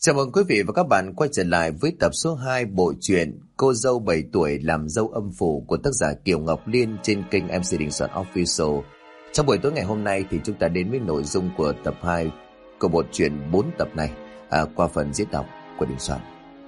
Chào mừng quý vị và các bạn quay trở lại với tập số 2 bộ truyện Cô dâu 7 tuổi làm dâu âm phủ của tác giả Kiều Ngọc Liên trên kênh MC Đình Soạn Official. Trong buổi tối ngày hôm nay thì chúng ta đến với nội dung của tập 2 của bộ truyện 4 tập này qua phần diễn đọc của Đình Soạn.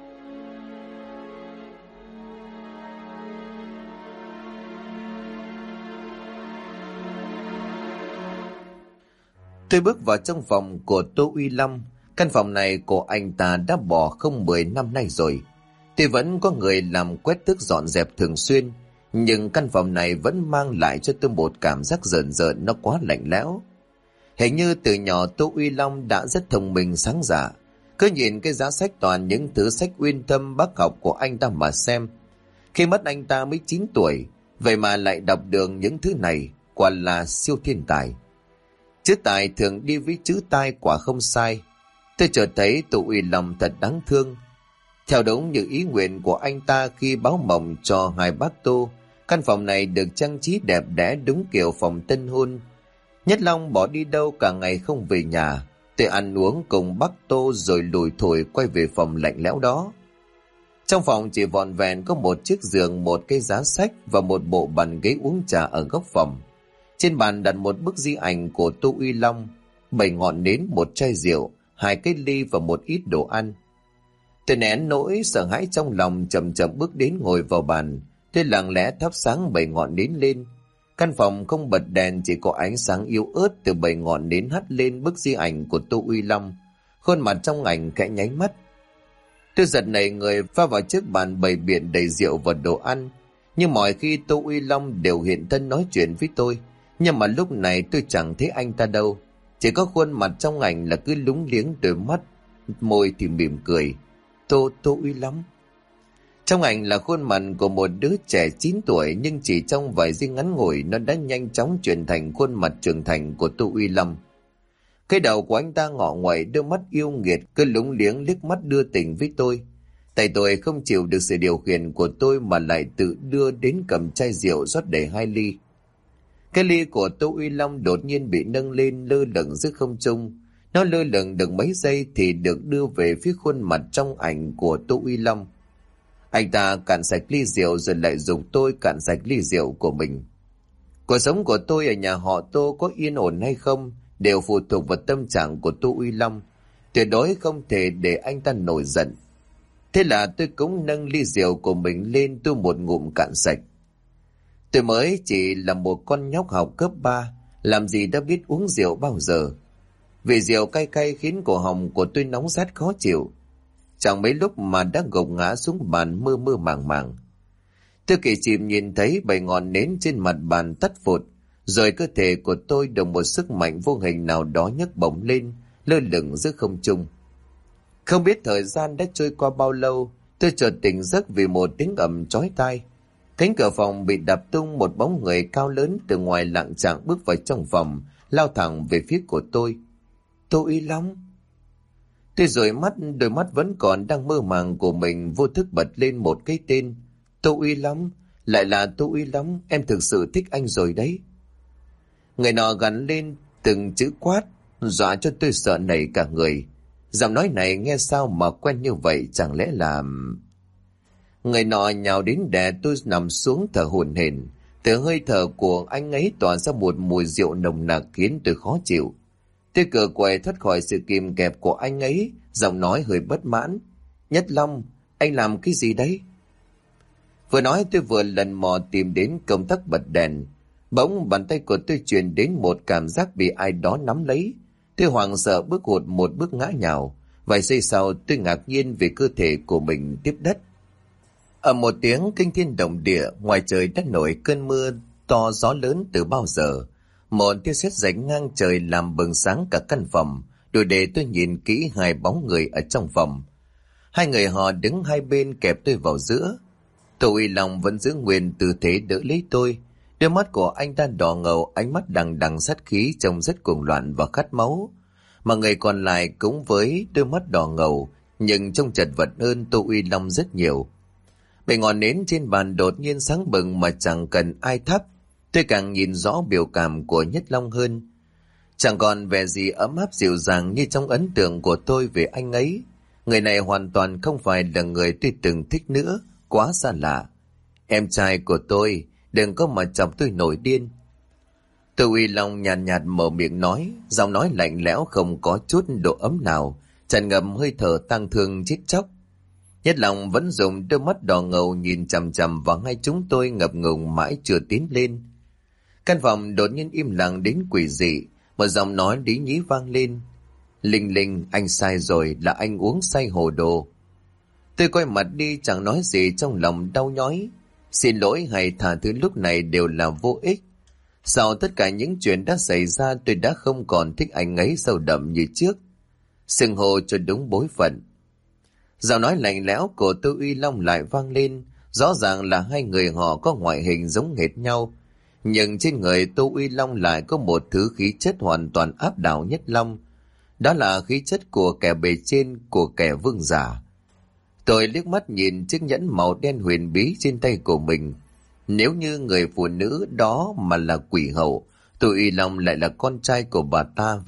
Tôi bước vào trong phòng của Tô Uy Long. Căn phòng này của anh ta đã bỏ không 10 năm nay rồi. Tuy vẫn có người làm quét tước dọn dẹp thường xuyên, nhưng căn phòng này vẫn mang lại cho tôi một cảm giác rợn rợn, nó quá lạnh lẽo. Hình như từ nhỏ Tô Uy Long đã rất thông minh sáng dạ. Cứ nhìn cái giá sách toàn những thứ sách uyên thâm bác học của anh ta mà xem. Khi mất anh ta mới 9 tuổi, vậy mà lại đọc được những thứ này, quả là siêu thiên tài. Chữ tài thường đi với chữ tai, quả không sai. Tôi chợt thấy Tô Uy Long thật đáng thương. Theo đúng như ý nguyện của anh ta khi báo mộng cho hai bác Tô, căn phòng này được trang trí đẹp đẽ đúng kiểu phòng tân hôn. Nhất Long bỏ đi đâu cả ngày không về nhà. Tôi ăn uống cùng bác Tô rồi lủi thủi quay về phòng lạnh lẽo đó. Trong phòng chỉ vỏn vẹn có một chiếc giường, một cái giá sách và một bộ bàn ghế uống trà ở góc phòng. Trên bàn đặt một bức di ảnh của Tô Uy Long, 7 ngọn nến, một chai rượu, 2 cái ly và một ít đồ ăn. Tôi nén nỗi sợ hãi trong lòng, chậm chậm bước đến ngồi vào bàn. Tôi lặng lẽ thắp sáng 7 ngọn nến lên. Căn phòng không bật đèn, chỉ có ánh sáng yếu ớt từ 7 ngọn nến hắt lên bức di ảnh của Tô Uy Long. Khuôn mặt trong ảnh khẽ nháy mắt. Tôi giật nảy người pha vào chiếc bàn bày biện đầy rượu và đồ ăn. Nhưng mọi khi Tô Uy Long đều hiện thân nói chuyện với tôi. Nhưng mà lúc này tôi chẳng thấy anh ta đâu. Chỉ có khuôn mặt trong ảnh là cứ lúng liếng đôi mắt, môi thì mỉm cười. Tô Uy Long. Trong ảnh là khuôn mặt của một đứa trẻ 9 tuổi, nhưng chỉ trong vài giây ngắn ngủi nó đã nhanh chóng chuyển thành khuôn mặt trưởng thành của Tô Uy Long. Cái đầu của anh ta ngọ nguậy, đôi mắt yêu nghiệt cứ lúng liếng liếc mắt đưa tình với tôi. Tại tôi không chịu được sự điều khiển của tôi mà lại tự đưa đến cầm chai rượu rót đầy 2 ly. Cái ly của Tô Uy Long đột nhiên bị nâng lên lơ lửng giữa không trung. Nó lơ lửng được mấy giây thì được đưa về phía khuôn mặt trong ảnh của Tô Uy Long. Anh ta cạn sạch ly rượu rồi lại dùng tôi cạn sạch ly rượu của mình. Cuộc sống của tôi ở nhà họ Tô có yên ổn hay không đều phụ thuộc vào tâm trạng của Tô Uy Long. Tuyệt đối không thể để anh ta nổi giận. Thế là tôi cũng nâng ly rượu của mình lên, tôi một ngụm cạn sạch. Tôi mới chỉ là một con nhóc học cấp 3, làm gì đã biết uống rượu bao giờ. Vì rượu cay cay khiến cổ họng của tôi nóng rát khó chịu. Chẳng mấy lúc mà đã gục ngã xuống bàn mơ mơ màng màng. Tôi kỳ chìm nhìn thấy 7 ngọn nến trên mặt bàn tắt phụt, rồi cơ thể của tôi được một sức mạnh vô hình nào đó nhấc bổng lên, lơ lửng giữa không trung. Không biết thời gian đã trôi qua bao lâu, tôi chợt tỉnh giấc vì một tiếng ầm chói tai. Cánh cửa phòng bị đập tung, một bóng người cao lớn từ ngoài lạng trạng bước vào trong phòng, lao thẳng về phía của tôi. Tô Uy Long. Tôi dụi mắt, đôi mắt vẫn còn đang mơ màng của mình vô thức bật lên một cái tên. Tô Uy Long, lại là Tô Uy Long, em thực sự thích anh rồi đấy. Người nọ gắn lên từng chữ quát, dọa cho tôi sợ nảy cả người. Giọng nói này nghe sao mà quen như vậy, chẳng lẽ là... Người nọ nhào đến đè tôi nằm xuống thở hổn hển. Từ hơi thở của anh ấy tỏa ra một mùi rượu nồng nặc khiến tôi khó chịu. Tôi cựa quậy thoát khỏi sự kìm kẹp của anh ấy, giọng nói hơi bất mãn. Nhất Long, anh làm cái gì đấy? Vừa nói tôi vừa lần mò tìm đến công tắc bật đèn. Bỗng bàn tay của tôi truyền đến một cảm giác bị ai đó nắm lấy. Tôi hoảng sợ bước hụt một bước ngã nhào. Vài giây sau tôi ngạc nhiên vì cơ thể của mình tiếp đất. Ở một tiếng kinh thiên động địa, ngoài trời đã nổi cơn mưa to gió lớn từ bao giờ. Một tia sét rạch ngang trời làm bừng sáng cả căn phòng, đủ để tôi nhìn kỹ hai bóng người ở trong phòng. Hai người họ đứng hai bên kẹp tôi vào giữa. Tô Uy Long vẫn giữ nguyên tư thế đỡ lấy tôi. Đôi mắt của anh ta đỏ ngầu, ánh mắt đằng đằng sát khí trông rất cuồng loạn và khát máu. Mà người còn lại cũng với đôi mắt đỏ ngầu, nhưng trông chật vật hơn Tô Uy Long rất nhiều. 7 ngọn nến trên bàn đột nhiên sáng bừng mà chẳng cần ai thắp. Tôi càng nhìn rõ biểu cảm của Nhất Long hơn. Chẳng còn vẻ gì ấm áp dịu dàng như trong ấn tượng của tôi về anh ấy. Người này hoàn toàn không phải là người tôi từng thích nữa, quá xa lạ. Em trai của tôi, đừng có mà chọc tôi nổi điên. Tô Uy Long nhàn nhạt mở miệng nói, giọng nói lạnh lẽo không có chút độ ấm nào, tràn ngập hơi thở tang thương chết chóc. Nhất Long vẫn dùng đôi mắt đỏ ngầu nhìn chằm chằm vào hai chúng tôi, ngập ngừng mãi chưa tiến lên. Căn phòng đột nhiên im lặng đến quỷ dị, một giọng nói lý nhí vang lên. Linh Linh, anh sai rồi, là anh uống say hồ đồ. Tôi quay mặt đi chẳng nói gì, trong lòng đau nhói. Xin lỗi hay tha thứ lúc này đều là vô ích. Sau tất cả những chuyện đã xảy ra, tôi đã không còn thích anh ấy sâu đậm như trước. Xưng hô cho đúng bối phận. Giọng nói lạnh lẽo của Tô Uy Long lại vang lên. Rõ ràng là hai người họ có ngoại hình giống hệt nhau, nhưng trên người Tô Uy Long lại có một thứ khí chất hoàn toàn áp đảo Nhất Long. Đó là khí chất của kẻ bề trên, của kẻ vương giả. Tôi liếc mắt nhìn chiếc nhẫn màu đen huyền bí trên tay của mình. Nếu như người phụ nữ đó mà là quỷ hậu, Tô Uy Long lại là con trai của bà ta,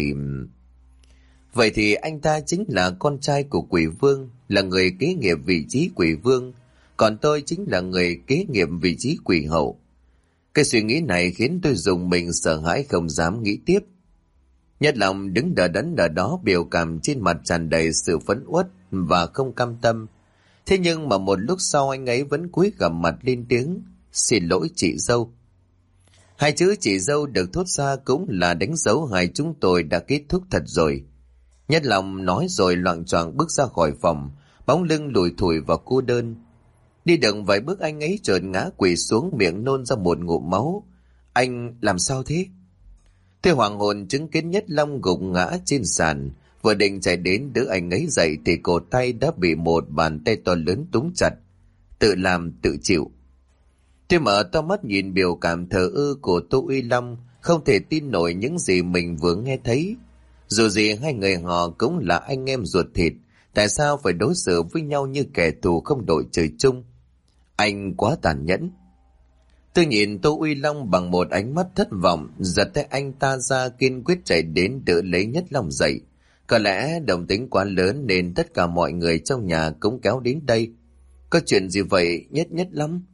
Vậy thì anh ta chính là con trai của quỷ vương, là người kế nghiệp vị trí quỷ vương, còn tôi chính là người kế nghiệp vị trí quỷ hậu. Cái suy nghĩ này khiến tôi rùng mình sợ hãi không dám nghĩ tiếp. Nhất Long đứng đờ đẫn ở đó, biểu cảm trên mặt tràn đầy sự phẫn uất và không cam tâm. Thế nhưng mà một lúc sau anh ấy vẫn cúi gằm mặt lên tiếng, xin lỗi chị dâu. Hai chữ chị dâu được thốt ra cũng là đánh dấu hai chúng tôi đã kết thúc thật rồi. Nhất Long nói rồi loạng choạng bước ra khỏi phòng, bóng lưng lủi thủi và cô đơn. Đi được vài bước anh ấy chợt ngã quỵ xuống, miệng nôn ra một ngụm máu. Anh làm sao thế? Tôi hoàng hồn chứng kiến Nhất Long gục ngã trên sàn, vừa định chạy đến đỡ anh ấy dậy thì cổ tay đã bị một bàn tay to lớn túm chặt. Tự làm tự chịu. Tôi mở to mắt nhìn biểu cảm thờ ơ của Tô Uy Long, không thể tin nổi những gì mình vừa nghe thấy. Dù gì hai người họ cũng là anh em ruột thịt, tại sao phải đối xử với nhau như kẻ thù không đội trời chung? Anh quá tàn nhẫn. Tôi nhìn Tô Uy Long bằng một ánh mắt thất vọng, giật tay anh ta ra, kiên quyết chạy đến đỡ lấy Nhất Long dậy. Có lẽ đồng tính quá lớn nên tất cả mọi người trong nhà cũng kéo đến đây. Có chuyện gì vậy Nhất Long?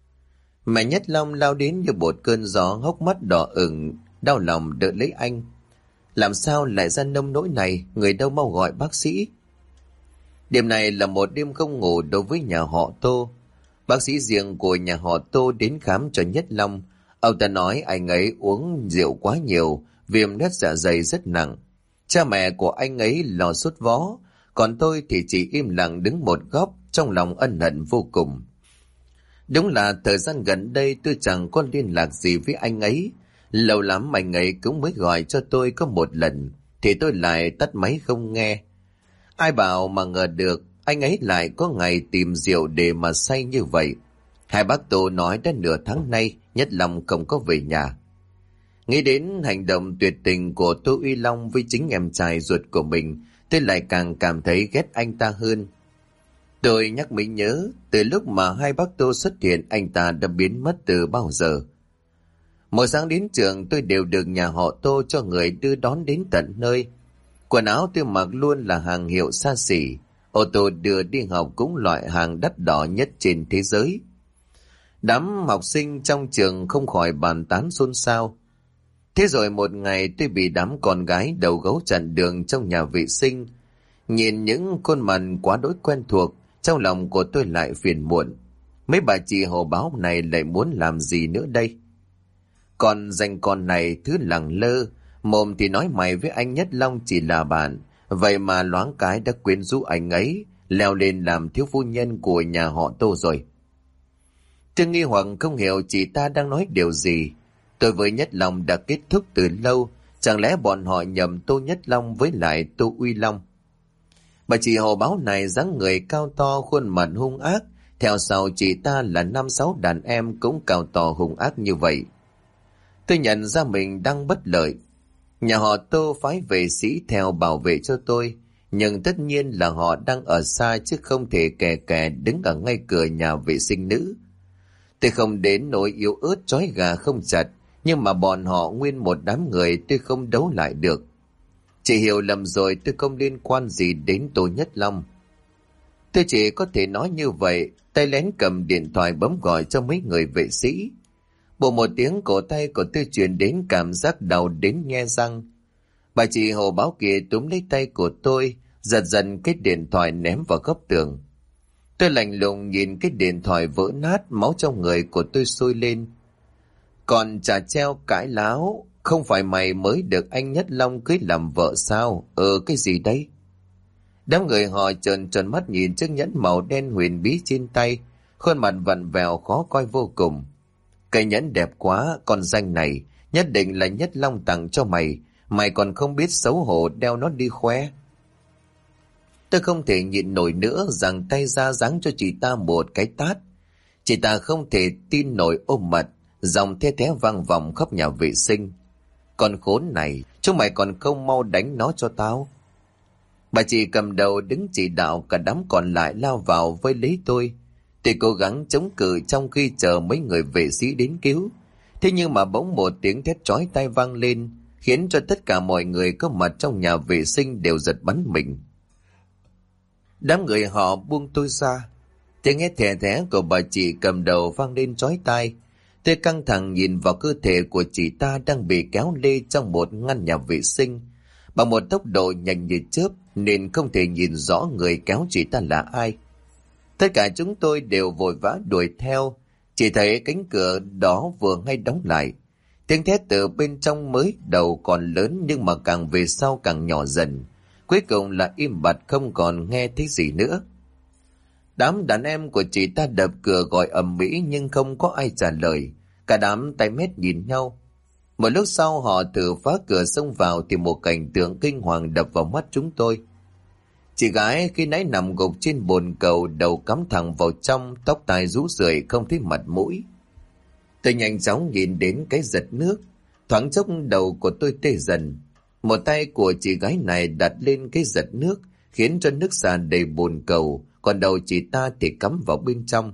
Mẹ Nhất Long lao đến như một cơn gió, hốc mắt đỏ ửng, đau lòng đỡ lấy anh. Làm sao lại ra nông nỗi này, người đâu mau gọi bác sĩ. Đêm này là một đêm không ngủ đối với nhà họ Tô. Bác sĩ riêng của nhà họ Tô đến khám cho Nhất Long. Ông ta nói anh ấy uống rượu quá nhiều, viêm loét dạ dày rất nặng. Cha mẹ của anh ấy lo sốt vó, còn tôi thì chỉ im lặng đứng một góc, trong lòng ân hận vô cùng. Đúng là thời gian gần đây tôi chẳng có liên lạc gì với anh ấy. Lâu lắm anh ấy cũng mới gọi cho tôi có một lần, thì tôi lại tắt máy không nghe. Ai bảo mà ngờ được anh ấy lại có ngày tìm rượu để mà say như vậy. Hai bác Tô nói đã nửa tháng nay Nhất Long không có về nhà. Nghĩ đến hành động tuyệt tình của Tô Uy Long với chính em trai ruột của mình, tôi lại càng cảm thấy ghét anh ta hơn. Tôi nhắc mới nhớ, từ lúc mà hai bác Tô xuất hiện, anh ta đã biến mất từ bao giờ. Mỗi sáng đến trường tôi đều được nhà họ Tô cho người đưa đón đến tận nơi. Quần áo tôi mặc luôn là hàng hiệu xa xỉ, ô tô đưa đi học cũng loại hàng đắt đỏ nhất trên thế giới. Đám học sinh trong trường không khỏi bàn tán xôn xao. Thế rồi một ngày tôi bị đám con gái đầu gấu chặn đường trong nhà vệ sinh. Nhìn những khuôn mặt quá đỗi quen thuộc, trong lòng của tôi lại phiền muộn. Mấy bà chị hồ báo này lại muốn làm gì nữa đây? Còn danh con này thứ lẳng lơ, mồm thì nói mày với anh Nhất Long chỉ là bạn, vậy mà loáng cái đã quyến rũ anh ấy, leo lên làm thiếu phu nhân của nhà họ Tô rồi. Tôi nghi hoặc không hiểu chị ta đang nói điều gì. Tôi với Nhất Long đã kết thúc từ lâu, chẳng lẽ bọn họ nhầm Tô Nhất Long với lại Tô Uy Long? Bà chị hồ báo này dáng người cao to, khuôn mặt hung ác, theo sau chị ta là 5-6 đàn em cũng cao to hung ác như vậy. Tôi nhận ra mình đang bất lợi. Nhà họ Tô phái vệ sĩ theo bảo vệ cho tôi, nhưng tất nhiên là họ đang ở xa chứ không thể kè kè đứng ở ngay cửa nhà vệ sinh nữ. Tôi không đến nỗi yếu ớt trói gà không chặt, nhưng mà bọn họ nguyên một đám người tôi không đấu lại được. Chị hiểu lầm rồi, tôi không liên quan gì đến Tô Nhất Long. Tôi chỉ có thể nói như vậy, tay lén cầm điện thoại bấm gọi cho mấy người vệ sĩ. Bộ một tiếng cổ tay của tôi truyền đến cảm giác đau đến nhe răng. Bà chị Hồ Báo kia túm lấy tay của tôi, giật dần cái điện thoại ném vào góc tường. Tôi lạnh lùng nhìn cái điện thoại vỡ nát, máu trong người của tôi sôi lên. Còn chả treo cãi láo, không phải mày mới được anh Nhất Long cưới làm vợ sao? Cái gì đấy? Đám người họ trợn tròn mắt nhìn chiếc nhẫn màu đen huyền bí trên tay, khuôn mặt vặn vẹo khó coi vô cùng. Cái nhẫn đẹp quá, con danh này nhất định là Nhất Long tặng cho mày, mày còn không biết xấu hổ đeo nó đi khoe. Tôi không thể nhịn nổi nữa, giằng tay ra giáng cho chị ta một cái tát. Chị ta không thể tin nổi ôm mặt, dòng the thé vang vọng khắp nhà vệ sinh. Con khốn này, chúng mày còn không mau đánh nó cho tao. Bà chị cầm đầu đứng chỉ đạo, cả đám còn lại lao vào vây lấy tôi. Tôi cố gắng chống cự trong khi chờ mấy người vệ sĩ đến cứu. Thế nhưng mà bỗng một tiếng thét chói tai vang lên, khiến cho tất cả mọi người có mặt trong nhà vệ sinh đều giật bắn mình. Đám người họ buông tôi ra. Tiếng hét thè thé của bà chị cầm đầu vang lên chói tai. Tôi căng thẳng nhìn vào cơ thể của chị ta đang bị kéo lê trong một ngăn nhà vệ sinh bằng một tốc độ nhanh như chớp, nên không thể nhìn rõ người kéo chị ta là ai. Tất cả chúng tôi đều vội vã đuổi theo, chỉ thấy cánh cửa đó vừa hay đóng lại. Tiếng thét từ bên trong mới đầu còn lớn, nhưng mà càng về sau càng nhỏ dần. Cuối cùng là im bặt, không còn nghe thấy gì nữa. Đám đàn em của chị ta đập cửa gọi ầm ĩ nhưng không có ai trả lời. Cả đám tay mét nhìn nhau. Một lúc sau họ thử phá cửa xông vào thì một cảnh tượng kinh hoàng đập vào mắt chúng tôi. Chị gái khi nãy nằm gục trên bồn cầu, đầu cắm thẳng vào trong, tóc tai rũ rượi không thấy mặt mũi. Tôi nhanh chóng nhìn đến cái giật nước, thoáng chốc đầu của tôi tê dần. Một tay của chị gái này đặt lên cái giật nước, khiến cho nước xả đầy bồn cầu, còn đầu chị ta thì cắm vào bên trong.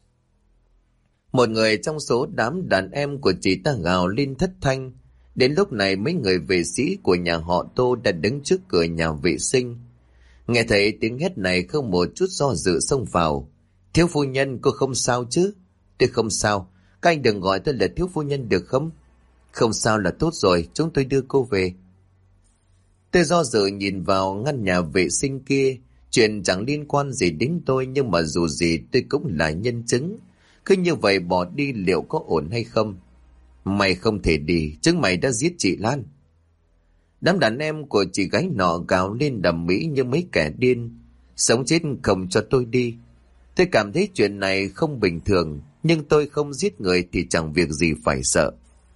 Một người trong số đám đàn em của chị ta gào lên thất thanh. Đến lúc này mấy người vệ sĩ của nhà họ Tô đã đứng trước cửa nhà vệ sinh. Nghe thấy tiếng hét này không một chút do dự xông vào. Thiếu phu nhân, cô không sao chứ? Tôi không sao. Các anh đừng gọi tôi là thiếu phu nhân được không? Không sao là tốt rồi, chúng tôi đưa cô về. Tôi do dự nhìn vào ngăn nhà vệ sinh kia. Chuyện chẳng liên quan gì đến tôi, nhưng mà dù gì tôi cũng là nhân chứng. Cứ như vậy bỏ đi liệu có ổn hay không? Mày không thể đi, chứng mày đã giết chị Lan. Đám đàn em của chị gái nọ gào lên đầm mỹ như mấy kẻ điên. Sống chết không cho tôi đi. Tôi cảm thấy chuyện này không bình thường, nhưng tôi không giết người thì chẳng việc gì phải sợ.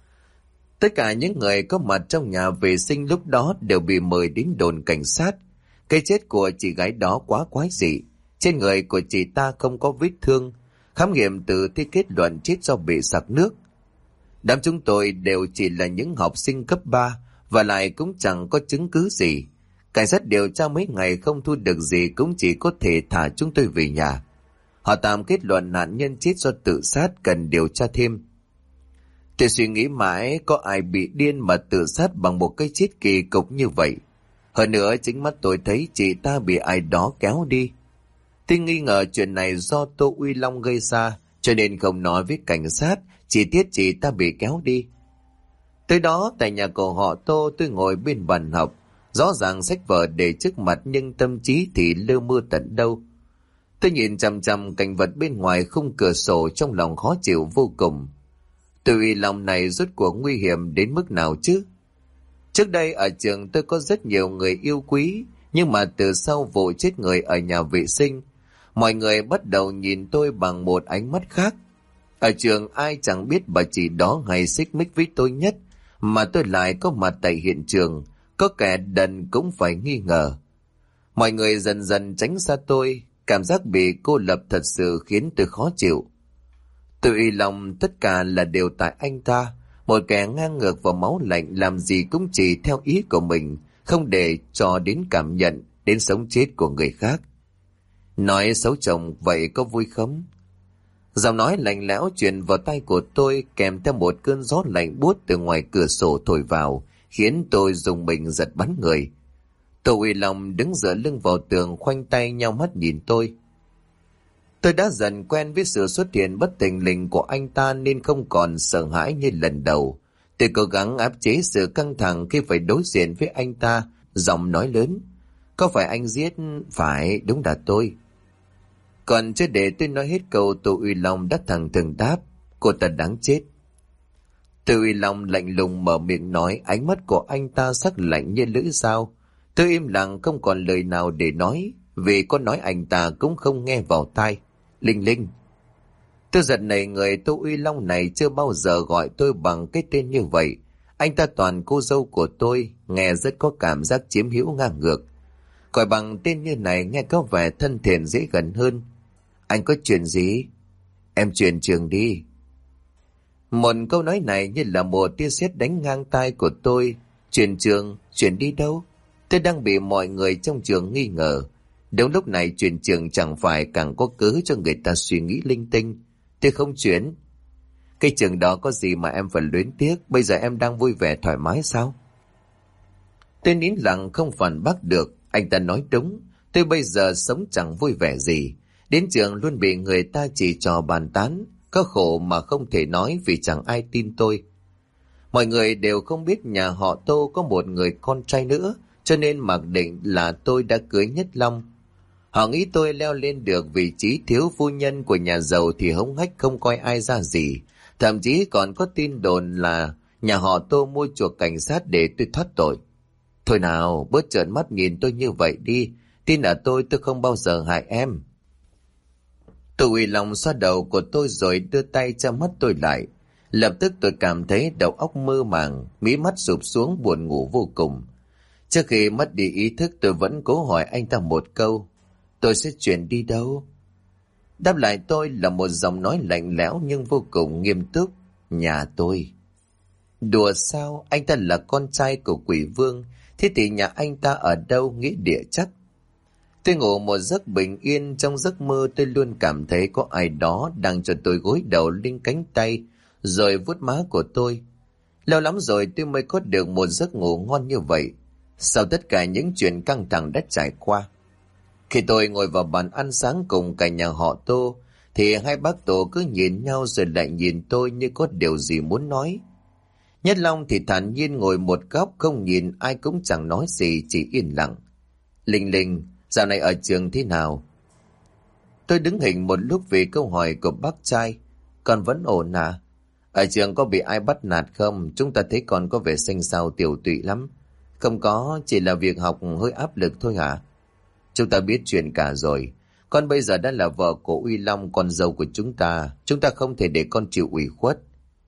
Tất cả những người có mặt trong nhà vệ sinh lúc đó đều bị mời đến đồn cảnh sát. Cái chết của chị gái đó quá quái dị. Trên người của chị ta không có vết thương. Khám nghiệm tử thi kết luận chết do bị sặc nước. Đám chúng tôi đều chỉ là những học sinh cấp 3 và lại cũng chẳng có chứng cứ gì. Cảnh sát điều tra mấy ngày không thu được gì, cũng chỉ có thể thả chúng tôi về nhà. Họ tạm kết luận nạn nhân chết do tự sát, cần điều tra thêm. Tôi suy nghĩ mãi có ai bị điên mà tự sát bằng một cái chết kỳ cục như vậy. Hơn nữa chính mắt tôi thấy chị ta bị ai đó kéo đi. Tôi nghi ngờ chuyện này do Tô Uy Long gây ra, cho nên không nói với cảnh sát chi tiết chị ta bị kéo đi. Tới đó tại nhà của họ Tô, tôi ngồi bên bàn học, rõ ràng sách vở để trước mặt nhưng tâm trí thì lơ mơ tận đâu. Tôi nhìn chằm chằm cảnh vật bên ngoài khung cửa sổ, trong lòng khó chịu vô cùng. Tô Uy Long này rốt cuộc nguy hiểm đến mức nào chứ? Trước đây ở trường tôi có rất nhiều người yêu quý, nhưng mà từ sau vụ chết người ở nhà vệ sinh, mọi người bắt đầu nhìn tôi bằng một ánh mắt khác. Ở trường ai chẳng biết bà chị đó hay xích mích với tôi nhất, mà tôi lại có mặt tại hiện trường, có kẻ đần cũng phải nghi ngờ. Mọi người dần dần tránh xa tôi, cảm giác bị cô lập thật sự khiến tôi khó chịu. Tôi Uy Long tất cả là đều tại anh ta, một kẻ ngang ngược và máu lạnh, làm gì cũng chỉ theo ý của mình, không để cho đến cảm nhận, đến sống chết của người khác. Nói xấu chồng vậy có vui không? Giọng nói lạnh lẽo truyền vào tai của tôi, kèm theo một cơn gió lạnh buốt từ ngoài cửa sổ thổi vào, khiến tôi rùng mình giật bắn người. Tô Uy Long đứng dựa lưng vào tường, khoanh tay nhao mắt nhìn tôi. Tôi đã dần quen với sự xuất hiện bất thình lình của anh ta nên không còn sợ hãi như lần đầu. Tôi cố gắng áp chế sự căng thẳng khi phải đối diện với anh ta, giọng nói lớn. Có phải anh giết? Phải, đúng là tôi. Còn chưa để tôi nói hết câu, Tô Uy Long đã thẳng thừng đáp. Cô ta đáng chết. Tô Uy Long lạnh lùng mở miệng nói, ánh mắt của anh ta sắc lạnh như lưỡi dao. Tôi im lặng không còn lời nào để nói, vì có nói anh ta cũng không nghe vào tai. Linh Linh. Tôi giật nảy người, Tô Uy Long này chưa bao giờ gọi tôi bằng cái tên như vậy. Anh ta toàn cô dâu của tôi, nghe rất có cảm giác chiếm hữu ngang ngược. Gọi bằng tên như này nghe có vẻ thân thiện dễ gần hơn. Anh có chuyện gì? Em chuyển trường đi. Một câu nói này như là một tia sét đánh ngang tai của tôi. Chuyển trường? Chuyển đi đâu? Tôi đang bị mọi người trong trường nghi ngờ. Đúng lúc này chuyển trường chẳng phải càng có cớ cho người ta suy nghĩ linh tinh. Tôi không chuyển. Cái trường đó có gì mà em phải luyến tiếc? Bây giờ em đang vui vẻ thoải mái sao? Tôi nín lặng không phản bác được. Anh ta nói đúng. Tôi bây giờ sống chẳng vui vẻ gì. Đến trường luôn bị người ta chỉ trò bàn tán. Có khổ mà không thể nói vì chẳng ai tin tôi. Mọi người đều không biết nhà họ Tô có một người con trai nữa, cho nên mặc định là tôi đã cưới Nhất Long. Họ nghĩ tôi leo lên được vị trí thiếu phu nhân của nhà giàu thì hống hách không coi ai ra gì. Thậm chí còn có tin đồn là nhà họ Tô mua chuộc cảnh sát để tôi thoát tội. Thôi nào, bớt trợn mắt nhìn tôi như vậy đi. Tin ở tôi không bao giờ hại em. Tô Uy Long xoa đầu của tôi rồi đưa tay che mắt tôi lại. Lập tức tôi cảm thấy đầu óc mơ màng, mí mắt sụp xuống buồn ngủ vô cùng. Trước khi mất đi ý thức tôi vẫn cố hỏi anh ta một câu. Tôi sẽ chuyển đi đâu? Đáp lại tôi là một giọng nói lạnh lẽo nhưng vô cùng nghiêm túc. Nhà tôi. Đùa sao? Anh ta là con trai của Quỷ Vương. Thế thì nhà anh ta ở đâu? Nghĩa địa chắc. Tôi ngủ một giấc bình yên. Trong giấc mơ tôi luôn cảm thấy có ai đó đang cho tôi gối đầu lên cánh tay rồi vuốt má của tôi. Lâu lắm rồi tôi mới có được một giấc ngủ ngon như vậy. Sau tất cả những chuyện căng thẳng đã trải qua, khi tôi ngồi vào bàn ăn sáng cùng cả nhà họ Tô, thì hai bác Tô cứ nhìn nhau rồi lại nhìn tôi như có điều gì muốn nói. Nhất Long thì thản nhiên ngồi một góc, không nhìn ai cũng chẳng nói gì, chỉ yên lặng. Linh Linh, dạo này ở trường thế nào? Tôi đứng hình một lúc vì câu hỏi của bác trai. Con vẫn ổn à? Ở trường có bị ai bắt nạt không? Chúng ta thấy con có vẻ xanh xao tiểu tụy lắm. Không có, chỉ là việc học hơi áp lực thôi hả? Chúng ta biết chuyện cả rồi. Con bây giờ đã là vợ của Uy Long, con dâu của chúng ta. Chúng ta không thể để con chịu ủy khuất.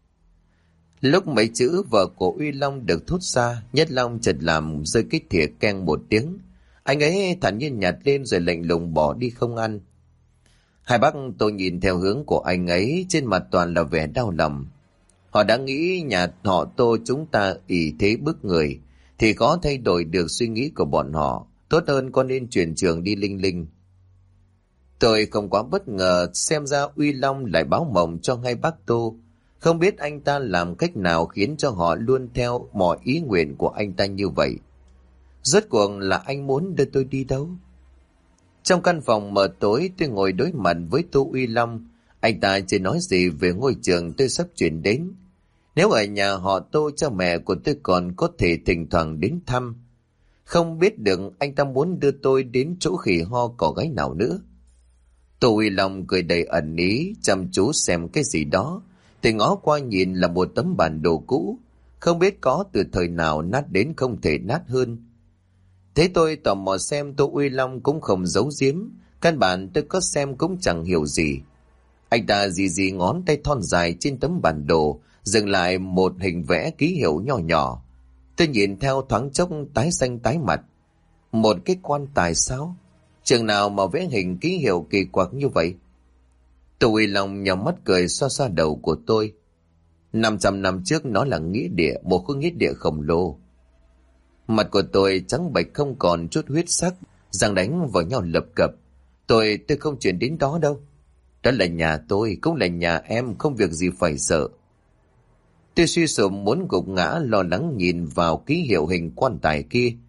Lúc mấy chữ vợ của Uy Long được thốt ra, Nhất Long chợt làm rơi cái thìa keng một tiếng. Anh ấy thản nhiên nhặt lên rồi lạnh lùng bỏ đi không ăn. Hai bác tôi nhìn theo hướng của anh ấy, trên mặt toàn là vẻ đau lòng. Họ đã nghĩ nhà họ Tô chúng ta ỷ thế bức người, thì khó thay đổi được suy nghĩ của bọn họ. Tốt hơn con nên chuyển trường đi Linh Linh. Tôi không quá bất ngờ, xem ra Uy Long lại báo mộng cho ngay bác Tô. Không biết anh ta làm cách nào khiến cho họ luôn theo mọi ý nguyện của anh ta như vậy. Rốt cuộc là anh muốn đưa tôi đi đâu? Trong căn phòng mờ tối, tôi ngồi đối mặt với Tô Uy Long. Anh ta chưa nói gì về ngôi trường tôi sắp chuyển đến. Nếu ở nhà họ Tô, cha mẹ của tôi còn có thể thỉnh thoảng đến thăm. Không biết được anh ta muốn đưa tôi đến chỗ khỉ ho cỏ gáy nào nữa. Tô Uy Long cười đầy ẩn ý, chăm chú xem cái gì đó. Tôi ngó qua nhìn là một tấm bản đồ cũ, không biết có từ thời nào nát đến không thể nát hơn. Thế tôi tò mò xem, Tô Uy Long cũng không giấu giếm, căn bản tôi có xem cũng chẳng hiểu gì. Anh ta dì ngón tay thon dài trên tấm bản đồ, dừng lại một hình vẽ ký hiệu nhỏ nhỏ. Tôi nhìn theo thoáng chốc tái xanh tái mặt. Một cái quan tài sao? Trường nào mà vẽ hình ký hiệu kỳ quặc như vậy? Tô Uy Long nhắm mắt cười xoa xoa đầu của tôi. 500 năm trước nó là nghĩa địa, một khu nghĩa địa khổng lồ. Mặt của tôi trắng bệch không còn chút huyết sắc, răng đánh vào nhau lập cập. Tôi không chuyển đến đó đâu. Đó là nhà tôi, cũng là nhà em, không việc gì phải sợ. Tôi suy sụp muốn gục ngã, lo lắng nhìn vào ký hiệu hình quan tài kia.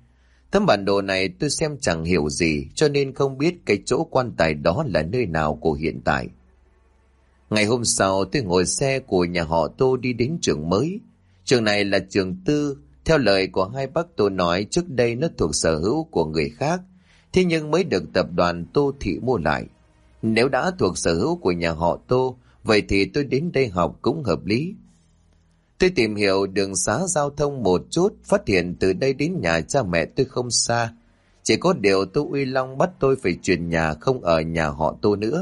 Tấm bản đồ này tôi xem chẳng hiểu gì, cho nên không biết cái chỗ quan tài đó là nơi nào của hiện tại. Ngày hôm sau tôi ngồi xe của nhà họ Tô đi đến trường mới. Trường này là trường tư, theo lời của hai bác Tô nói trước đây nó thuộc sở hữu của người khác, thế nhưng mới được tập đoàn Tô Thị mua lại. Nếu đã thuộc sở hữu của nhà họ Tô, vậy thì tôi đến đây học cũng hợp lý. Tôi tìm hiểu đường xá giao thông một chút, phát hiện từ đây đến nhà cha mẹ tôi không xa. Chỉ có điều Tô Uy Long bắt tôi phải chuyển nhà, không ở nhà họ Tô nữa.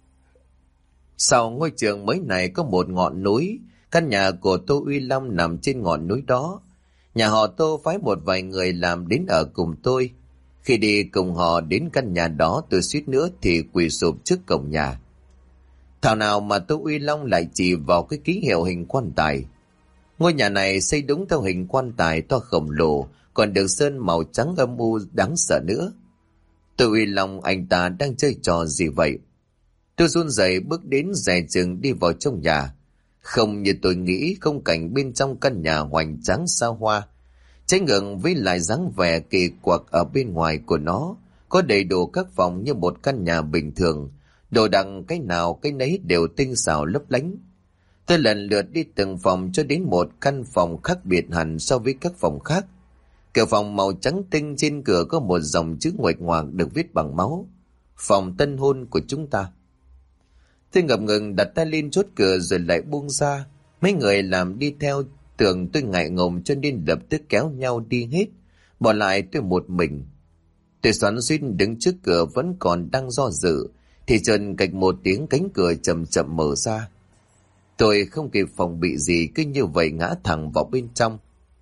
Sau ngôi trường mới này có một ngọn núi, căn nhà của Tô Uy Long nằm trên ngọn núi đó. Nhà họ Tô phái một vài người làm đến ở cùng tôi. Khi đi cùng họ đến căn nhà đó, tôi suýt nữa thì quỳ sụp trước cổng nhà. Thảo nào mà Tô Uy Long lại chỉ vào cái ký hiệu hình quan tài. Ngôi nhà này xây đúng theo hình quan tài to khổng lồ, còn được sơn màu trắng âm u đáng sợ nữa. Tô Uy Long anh ta đang chơi trò gì vậy? Tôi run rẩy bước đến dè chừng đi vào trong nhà. Không như tôi nghĩ, không cảnh bên trong căn nhà hoành tráng xa hoa. Trái ngược với lại dáng vẻ kỳ quặc ở bên ngoài của nó, có đầy đủ các phòng như một căn nhà bình thường. Đồ đạc cái nào cái nấy đều tinh xảo lấp lánh. Tôi lần lượt đi từng phòng cho đến một căn phòng khác biệt hẳn so với các phòng khác. Cửa phòng màu trắng tinh, trên cửa có một dòng chữ nguệch ngoạc được viết bằng máu: phòng tân hôn của chúng ta. Tôi ngập ngừng đặt tay lên chốt cửa rồi lại buông ra. Mấy người làm đi theo tưởng tôi ngại ngùng cho nên lập tức kéo nhau đi hết, bỏ lại tôi một mình. Tôi xoắn xuýt đứng trước cửa vẫn còn đang do dự, thì chợt cạch một tiếng cánh cửa chậm chậm mở ra. Tôi không kịp phòng bị gì, cứ như vậy ngã thẳng vào bên trong.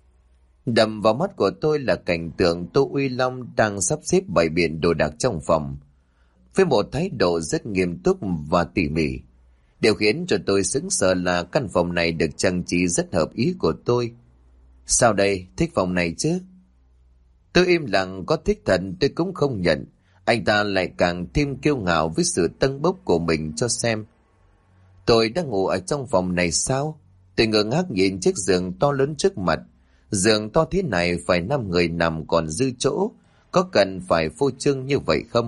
Đập vào mắt của tôi là cảnh tượng Tô Uy Long đang sắp xếp bày biện đồ đạc trong phòng, với một thái độ rất nghiêm túc và tỉ mỉ. Điều khiến cho tôi sững sờ là căn phòng này được trang trí rất hợp ý của tôi. Sao đây, thích phòng này chứ? Tôi im lặng, có thích thật tôi cũng không nhận. Anh ta lại càng thêm kiêu ngạo với sự tâng bốc của mình cho xem. Tôi đang ngủ ở trong phòng này sao? Tôi ngơ ngác nhìn chiếc giường to lớn trước mặt. Giường to thế này phải 5 người nằm còn dư chỗ, có cần phải phô trương như vậy không?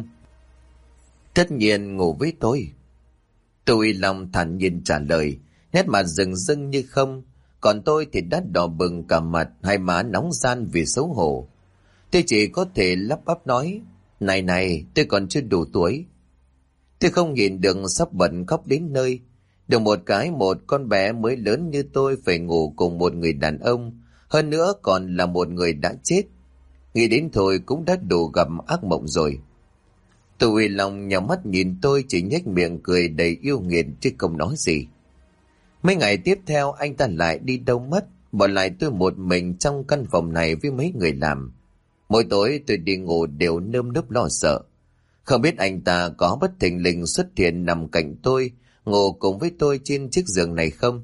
Tất nhiên ngủ với tôi. Tôi lòng thản nhiên trả lời, nét mặt rừng rưng như không. Còn tôi thì đã đỏ bừng cả mặt, hai má nóng ran vì xấu hổ. Tôi chỉ có thể lắp bắp nói: Này này, tôi còn chưa đủ tuổi. Tôi không nhìn được, sắp bật khóc đến nơi. Được một cái, một con bé mới lớn như tôi phải ngủ cùng một người đàn ông, hơn nữa còn là một người đã chết. Nghĩ đến thôi cũng đã đủ gặp ác mộng rồi. Tô Uy Long nhắm mắt nhìn tôi, chỉ nhếch miệng cười đầy yêu nghiệt chứ không nói gì. Mấy ngày tiếp theo anh ta lại đi đâu mất, bỏ lại tôi một mình trong căn phòng này với mấy người làm. Mỗi tối tôi đi ngủ đều nơm nớp lo sợ, không biết anh ta có bất thình lình xuất hiện nằm cạnh tôi, ngủ cùng với tôi trên chiếc giường này không.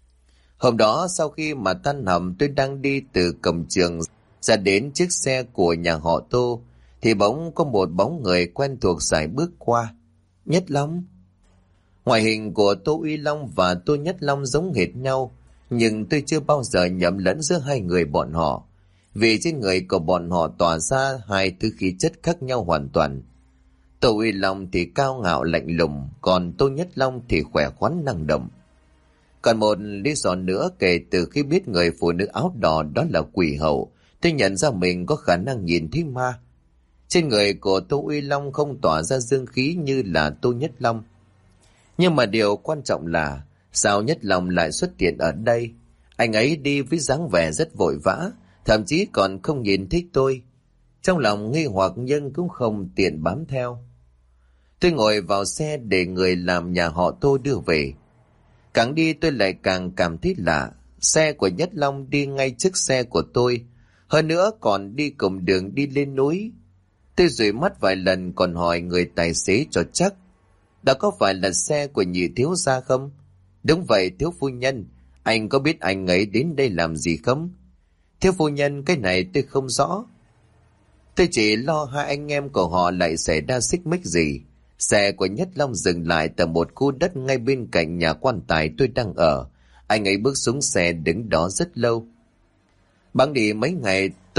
Hôm đó sau khi mà tan học, tôi đang đi từ cổng trường ra đến chiếc xe của nhà họ Tô, thì bỗng có một bóng người quen thuộc sải bước qua. Nhất Long. Ngoại hình của Tô Uy Long và Tô Nhất Long giống hệt nhau, nhưng tôi chưa bao giờ nhầm lẫn giữa hai người bọn họ, vì trên người của bọn họ tỏa ra hai thứ khí chất khác nhau hoàn toàn. Tô Uy Long thì cao ngạo lạnh lùng, còn Tô Nhất Long thì khỏe khoắn năng động. Còn một lý do nữa, kể từ khi biết người phụ nữ áo đỏ đó là quỷ hậu, tôi nhận ra mình có khả năng nhìn thấy ma. Trên người của Tô Uy Long không tỏa ra dương khí như là Tô Nhất Long. Nhưng mà điều quan trọng là sao Nhất Long lại xuất hiện ở đây? Anh ấy đi với dáng vẻ rất vội vã, thậm chí còn không nhìn thấy tôi. Trong lòng nghi hoặc nhưng cũng không tiện bám theo. Tôi ngồi vào xe để người làm nhà họ Tô đưa về. Càng đi tôi lại càng cảm thấy lạ. Xe của Nhất Long đi ngay trước xe của tôi, hơn nữa còn đi cùng đường đi lên núi. Tôi dụi mắt vài lần còn hỏi người tài xế cho chắc: Đó có phải là xe của nhị thiếu gia không? Đúng vậy thiếu phu nhân, anh có biết anh ấy đến đây làm gì không? Thiếu phu nhân, cái này tôi không rõ. Tôi chỉ lo hai anh em của họ lại xảy ra xích mích gì. Xe của Nhất Long dừng lại tại một khu đất ngay bên cạnh nhà quan tài tôi đang ở. Anh ấy bước xuống xe đứng đó rất lâu. Bẵng đi mấy ngày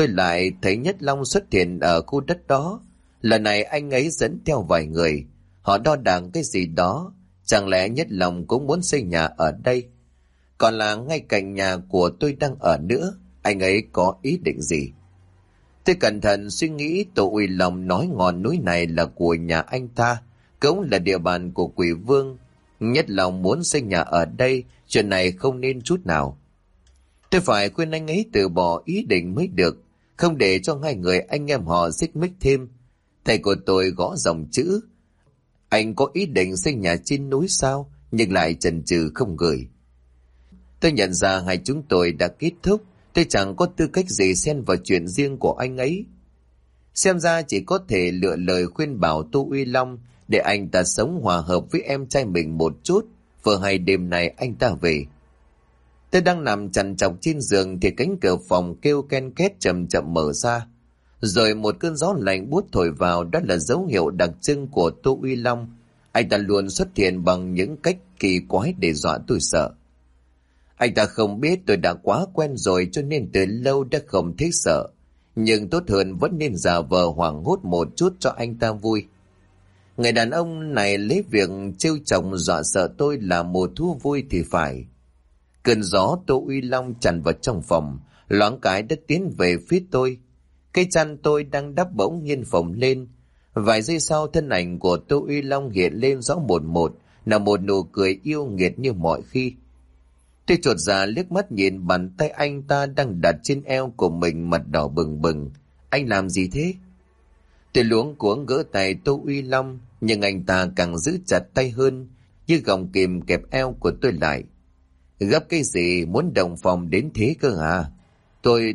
tôi lại thấy Nhất Long xuất hiện ở khu đất đó. Lần này anh ấy dẫn theo vài người. Họ đo đạc cái gì đó. Chẳng lẽ Nhất Long cũng muốn xây nhà ở đây? Còn là ngay cạnh nhà của tôi đang ở nữa. Anh ấy có ý định gì? Tôi cẩn thận suy nghĩ, Tô Uy Long nói ngọn núi này là của nhà anh ta, cũng là địa bàn của Quỷ Vương. Nhất Long muốn xây nhà ở đây, chuyện này không nên chút nào. Tôi phải khuyên anh ấy từ bỏ ý định mới được, không để cho hai người anh em họ xích mích thêm. Thầy của tôi gõ dòng chữ: anh có ý định xây nhà trên núi sao? Nhưng lại chần chừ không gửi. Tôi nhận ra hai chúng tôi đã kết thúc. Tôi chẳng có tư cách gì xen vào chuyện riêng của anh ấy. Xem ra chỉ có thể lựa lời khuyên bảo Tô Uy Long để anh ta sống hòa hợp với em trai mình một chút, vừa hay đêm nay anh ta về. Tôi đang nằm trằn trọc trên giường thì cánh cửa phòng kêu ken két chậm chậm mở ra. Rồi một cơn gió lạnh buốt thổi vào, đó là dấu hiệu đặc trưng của Tô Uy Long. Anh ta luôn xuất hiện bằng những cách kỳ quái để dọa tôi sợ. Anh ta không biết tôi đã quá quen rồi cho nên từ lâu đã không thấy sợ. Nhưng tốt hơn vẫn nên giả vờ hoảng hốt một chút cho anh ta vui. Người đàn ông này lấy việc trêu chọc dọa sợ tôi là một thú vui thì phải. Cơn gió Tô Uy Long tràn vào trong phòng, loáng cái đã tiến về phía tôi. Cái chăn tôi đang đắp bỗng nhiên phồng lên. Vài giây sau thân ảnh của Tô Uy Long hiện lên rõ một một, là một nụ cười yêu nghiệt như mọi khi. Tôi chột dạ liếc mắt nhìn bàn tay anh ta đang đặt trên eo của mình, mặt đỏ bừng bừng. Anh làm gì thế? Tôi luống cuống gỡ tay Tô Uy Long, nhưng anh ta càng giữ chặt tay hơn, như gọng kìm kẹp eo của tôi lại. Gấp cái gì, muốn đồng phòng đến thế cơ hả? Tôi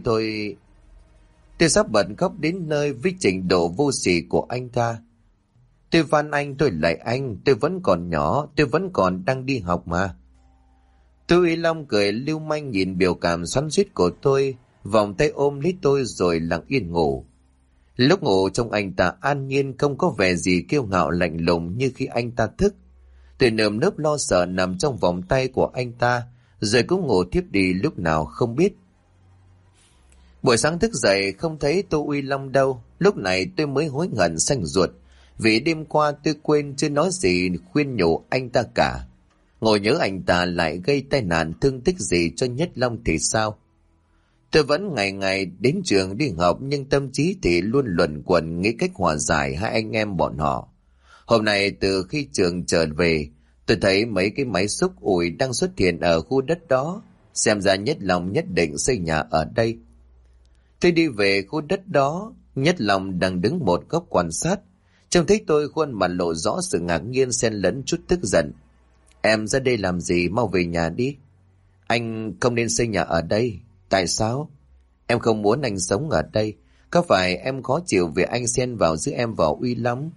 sắp bật khóc đến nơi với trình độ vô sỉ của anh ta. Tôi van anh, tôi lại anh, tôi vẫn còn nhỏ, tôi vẫn còn đang đi học mà. Tô Uy Long cười lưu manh nhìn biểu cảm xoắn xuýt của tôi, vòng tay ôm lấy tôi rồi lặng yên ngủ. Lúc ngủ trông anh ta an nhiên, không có vẻ gì kiêu ngạo lạnh lùng như khi anh ta thức. Tôi nơm nớp lo sợ nằm trong vòng tay của anh ta, rồi cũng ngủ thiếp đi lúc nào không biết. Buổi sáng thức dậy không thấy Tô Uy Long đâu, lúc này tôi mới hối hận xanh ruột, vì đêm qua tôi quên chưa nói gì khuyên nhủ anh ta cả. Ngồi nhớ anh ta lại gây tai nạn thương tích gì cho Nhất Long thì sao? Tôi vẫn ngày ngày đến trường đi học, nhưng tâm trí thì luôn luẩn quẩn nghĩ cách hòa giải hai anh em bọn họ. Hôm nay từ khi trường trở về, tôi thấy mấy cái máy xúc ủi đang xuất hiện ở khu đất đó. Xem ra Nhất Long nhất định xây nhà ở đây. Tôi đi về khu đất đó, Nhất Long đang đứng một góc quan sát. Trông thấy tôi, khuôn mặt lộ rõ sự ngạc nhiên xen lẫn chút tức giận. Em ra đây làm gì, mau về nhà đi. Anh không nên xây nhà ở đây. Tại sao? Em không muốn anh sống ở đây. Có phải em khó chịu vì anh xen vào giữa em và Uy Long?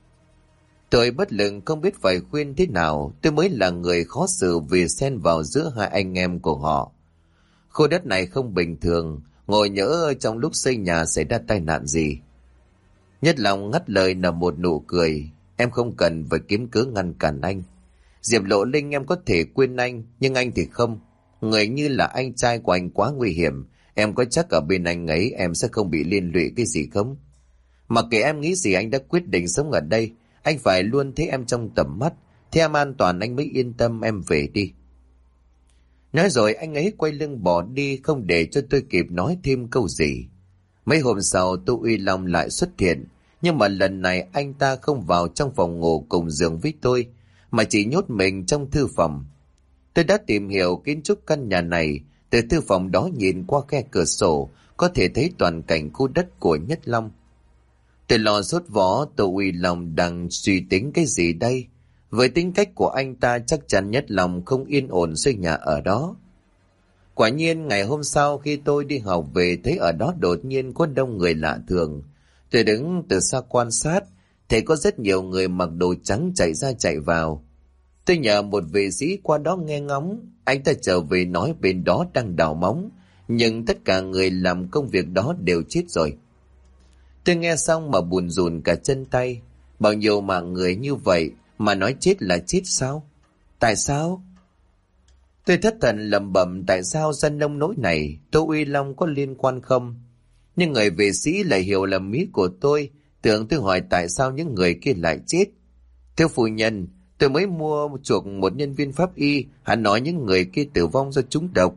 Tôi bất lực không biết phải khuyên thế nào. Tôi mới là người khó xử vì xen vào giữa hai anh em của họ. Khu đất này không bình thường. Ngồi nhỡ trong lúc xây nhà xảy ra tai nạn gì. Nhất Long ngắt lời là một nụ cười. Em không cần phải kiếm cớ ngăn cản anh. Diệp Lộ Linh em có thể quên anh, nhưng anh thì không. Người như là anh trai của anh quá nguy hiểm. Em có chắc ở bên anh ấy em sẽ không bị liên lụy cái gì không? Mặc kệ em nghĩ gì, anh đã quyết định sống ở đây. Anh phải luôn thấy em trong tầm mắt. Thế em an toàn anh mới yên tâm, em về đi. Nói rồi anh ấy quay lưng bỏ đi, không để cho tôi kịp nói thêm câu gì. Mấy hôm sau Tô Uy Long lại xuất hiện. Nhưng mà lần này anh ta không vào trong phòng ngủ cùng giường với tôi, mà chỉ nhốt mình trong thư phòng. Tôi đã tìm hiểu kiến trúc căn nhà này. Từ thư phòng đó nhìn qua khe cửa sổ, có thể thấy toàn cảnh khu đất của Nhất Long. Tôi lo sốt vó, Tô Uy Long đang suy tính cái gì đây? Với tính cách của anh ta chắc chắn Nhất Long không yên ổn xây nhà ở đó. Quả nhiên ngày hôm sau khi tôi đi học về, thấy ở đó đột nhiên có đông người lạ thường. Tôi đứng từ xa quan sát, thấy có rất nhiều người mặc đồ trắng chạy ra chạy vào. Tôi nhờ một vệ sĩ qua đó nghe ngóng, anh ta trở về nói bên đó đang đào móng, nhưng tất cả người làm công việc đó đều chết rồi. Tôi nghe xong mà buồn rùn cả chân tay. Bao nhiêu mạng người như vậy mà nói chết là chết sao? Tại sao? Tôi thất thần lẩm bẩm, tại sao ra nông nỗi này? Tô Uy Long có liên quan không? Nhưng người vệ sĩ lại hiểu lầm ý của tôi, tưởng tôi hỏi tại sao những người kia lại chết. Thưa phu nhân, tôi mới mua chuộc một nhân viên pháp y, hắn nói những người kia tử vong do trúng độc.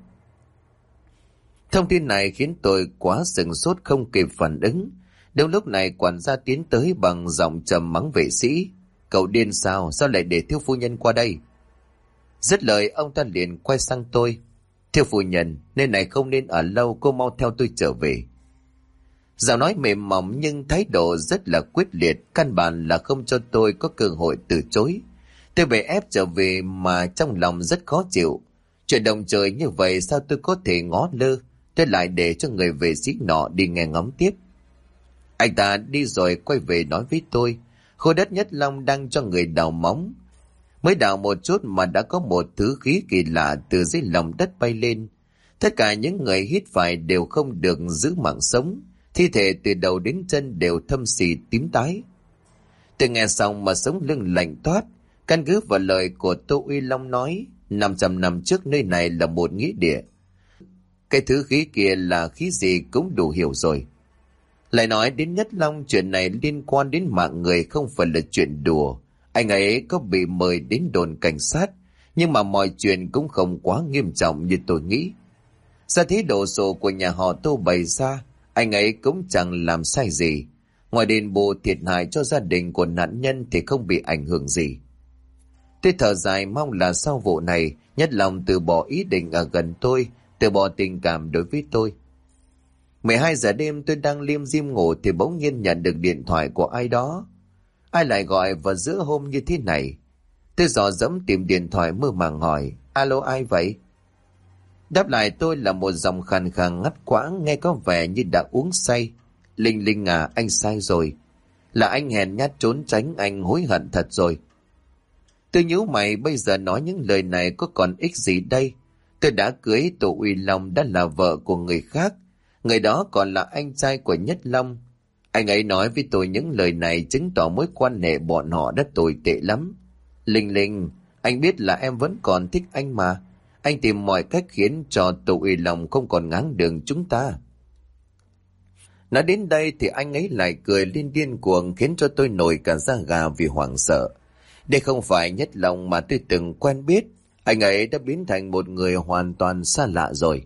Thông tin này khiến tôi quá sửng sốt không kịp phản ứng. Đúng lúc này quản gia tiến tới bằng giọng trầm mắng vệ sĩ. Cậu điên sao lại để thiếu phu nhân qua đây? Dứt lời ông ta liền quay sang tôi. Thiếu phu nhân, nơi này không nên ở lâu, cô mau theo tôi trở về. Giọng nói mềm mỏng nhưng thái độ rất là quyết liệt, căn bản là không cho tôi có cơ hội từ chối. Tôi bị ép trở về mà trong lòng rất khó chịu. Chuyện động trời như vậy sao tôi có thể ngó lơ? Tôi lại để cho người vệ sĩ nọ đi nghe ngóng tiếp. Anh ta đi rồi quay về nói với tôi, khu đất Nhất Long đang cho người đào móng. Mới đào một chút mà đã có một thứ khí kỳ lạ từ dưới lòng đất bay lên. Tất cả những người hít phải đều không được giữ mạng sống. Thi thể từ đầu đến chân đều thâm xì tím tái. Tôi nghe xong mà sống lưng lạnh toát. Căn cứ vào lời của Tô Uy Long nói, 500 năm trước nơi này là một nghĩa địa. Cái thứ khí kia là khí gì cũng đủ hiểu rồi. Lại nói đến Nhất Long, chuyện này liên quan đến mạng người không phải là chuyện đùa. Anh ấy có bị mời đến đồn cảnh sát, nhưng mà mọi chuyện cũng không quá nghiêm trọng như tôi nghĩ. Ra thế đồ sộ của nhà họ Tô bày ra, anh ấy cũng chẳng làm sai gì. Ngoài đền bù thiệt hại cho gia đình của nạn nhân thì không bị ảnh hưởng gì. Tôi thở dài mong là sau vụ này, Nhất Long từ bỏ ý định ở gần tôi, từ bỏ tình cảm đối với tôi. 12 giờ đêm tôi đang lim dim ngủ thì bỗng nhiên nhận được điện thoại của ai đó. Ai lại gọi vào giữa hôm như thế này? Tôi dò dẫm tìm điện thoại mơ màng hỏi, alo ai vậy? Đáp lại tôi là một giọng khàn khàn ngắt quãng, nghe có vẻ như đã uống say. Linh Linh à, anh sai rồi. Là anh hèn nhát trốn tránh, anh hối hận thật rồi. Tôi nhíu mày, bây giờ nói những lời này có còn ích gì đây? Tôi đã cưới Tô Uy Long, đã là vợ của người khác. Người đó còn là anh trai của Nhất Long. Anh ấy nói với tôi những lời này chứng tỏ mối quan hệ bọn họ đã tồi tệ lắm. Linh Linh, anh biết là em vẫn còn thích anh mà. Anh tìm mọi cách khiến cho Tô Uy Long không còn ngáng đường chúng ta. Nói đến đây thì anh ấy lại cười lên điên cuồng khiến cho tôi nổi cả da gà vì hoảng sợ. Đây không phải Nhất Long mà tôi từng quen biết. Anh ấy đã biến thành một người hoàn toàn xa lạ rồi.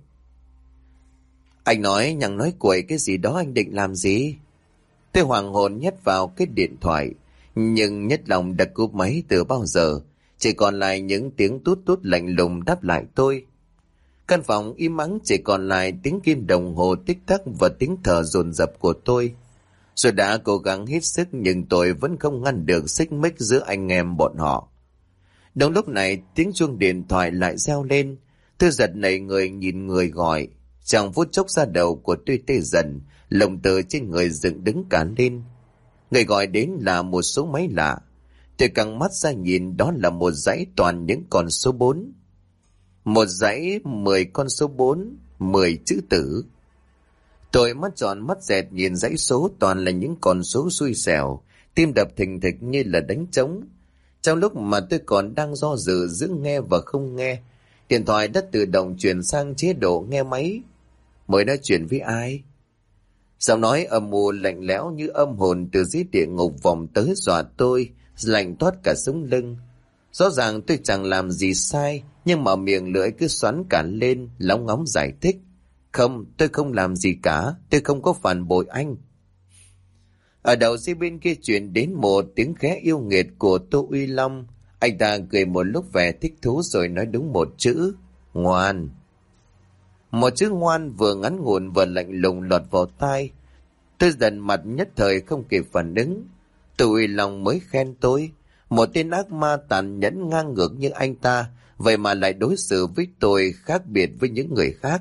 Anh nói nhằng nói cuội cái gì đó, anh định làm gì? Tôi hoàng hồn nhét vào cái điện thoại. Nhưng Nhất Long đã cúp máy từ bao giờ. Chỉ còn lại những tiếng tút tút lạnh lùng đáp lại tôi. Căn phòng im ắng, chỉ còn lại tiếng kim đồng hồ tích tắc và tiếng thở dồn dập của tôi. Rồi đã cố gắng hết sức nhưng tôi vẫn không ngăn được xích mích giữa anh em bọn họ. Đúng lúc này tiếng chuông điện thoại lại reo lên. Tôi giật nảy người nhìn người gọi. Trong phút chốc da đầu của tôi tê dần, lồng tơ trên người dựng đứng cả lên. Người gọi đến là một số máy lạ. Tôi căng mắt ra nhìn, đó là một dãy toàn những con số 4. Một dãy 10 con số 4, 10 chữ tử. Tôi mắt tròn mắt dẹt nhìn dãy số toàn là những con số xui xẻo, tim đập thình thịch như là đánh trống. Trong lúc mà tôi còn đang do dự giữa nghe và không nghe, điện thoại đã tự động chuyển sang chế độ nghe máy. Mới nói chuyện với ai? Giọng nói âm u lạnh lẽo như âm hồn từ dưới địa ngục vòng tới dọa tôi, lạnh toát cả sống lưng. Rõ ràng tôi chẳng làm gì sai, nhưng mà miệng lưỡi cứ xoắn cả lên, lóng ngóng giải thích. Không, tôi không làm gì cả, tôi không có phản bội anh. Ở đầu dây bên kia truyền đến một tiếng khẽ yêu nghiệt của Tô Uy Long. Anh ta cười một lúc vẻ thích thú rồi nói đúng một chữ, ngoan. Một chữ ngoan vừa ngắn ngủn vừa lạnh lùng lọt vào tai. Tôi giận mặt nhất thời không kịp phản ứng. Tô Uy Long mới khen tôi, một tên ác ma tàn nhẫn ngang ngược như anh ta, vậy mà lại đối xử với tôi khác biệt với những người khác.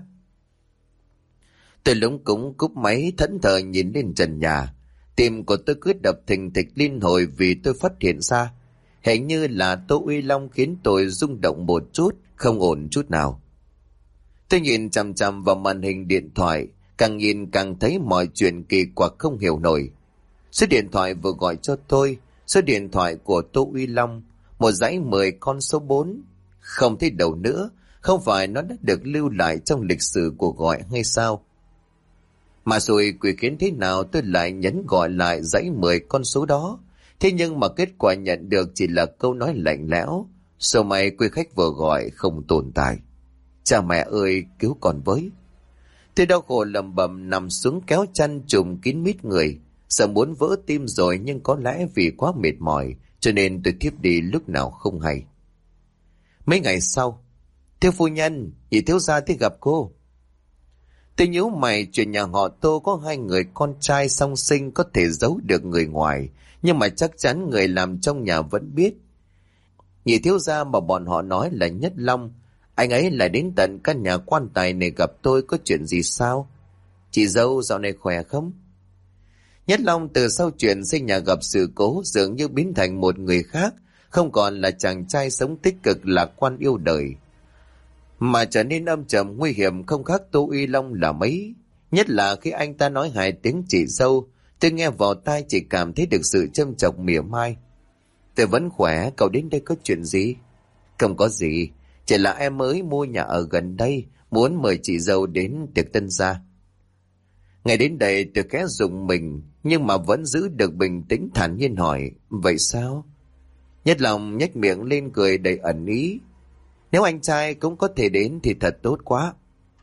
Tôi lúng cúng cúp máy thẫn thờ nhìn lên trần nhà. Tim của tôi cứ đập thình thịch liên hồi vì tôi phát hiện ra hình như là Tô Uy Long khiến tôi rung động một chút, không ổn chút nào. Tôi nhìn chằm chằm vào màn hình điện thoại, càng nhìn càng thấy mọi chuyện kỳ quặc không hiểu nổi. Số điện thoại vừa gọi cho tôi, số điện thoại của Tô Uy Long, một dãy 10 con số 4. Không thấy đầu nữa, không phải nó đã được lưu lại trong lịch sử cuộc gọi hay sao? Mà rồi quỷ khiến thế nào tôi lại nhấn gọi lại dãy 10 con số đó. Thế nhưng mà kết quả nhận được chỉ là câu nói lạnh lẽo: "Sao mày quý khách vừa gọi không tồn tại. Cha mẹ ơi, cứu con với." Tôi đau khổ lầm bầm nằm xuống kéo chăn trùm kín mít người, sợ muốn vỡ tim rồi, nhưng có lẽ vì quá mệt mỏi cho nên tôi thiếp đi lúc nào không hay. Mấy ngày sau: "Thiếu phu nhân, nhị thiếu gia tới gặp cô." Tôi nhíu mày, chuyện nhà họ Tô có 2 người con trai song sinh có thể giấu được người ngoài, nhưng mà chắc chắn người làm trong nhà vẫn biết. Nhị thiếu gia mà bọn họ nói là Nhất Long, anh ấy lại đến tận căn nhà quan tài này gặp tôi, có chuyện gì sao? Chị dâu dạo này khỏe không? Nhất Long từ sau chuyện xây nhà gặp sự cố dường như biến thành một người khác, không còn là chàng trai sống tích cực lạc quan yêu đời, mà trở nên âm trầm nguy hiểm không khác Tô Uy Long là mấy. Nhất là khi anh ta nói 2 tiếng chị dâu, tôi nghe vào tai chỉ cảm thấy được sự châm chọc mỉa mai. "Tôi vẫn khỏe, cậu đến đây có chuyện gì?" "Không có gì, chỉ là em mới mua nhà ở gần đây, muốn mời chị dâu đến tiệc tân gia." Ngày đến đây tôi khẽ rùng mình, nhưng mà vẫn giữ được bình tĩnh thản nhiên hỏi: "Vậy sao?" Nhất Long nhếch miệng lên cười đầy ẩn ý: "Nếu anh trai cũng có thể đến thì thật tốt quá."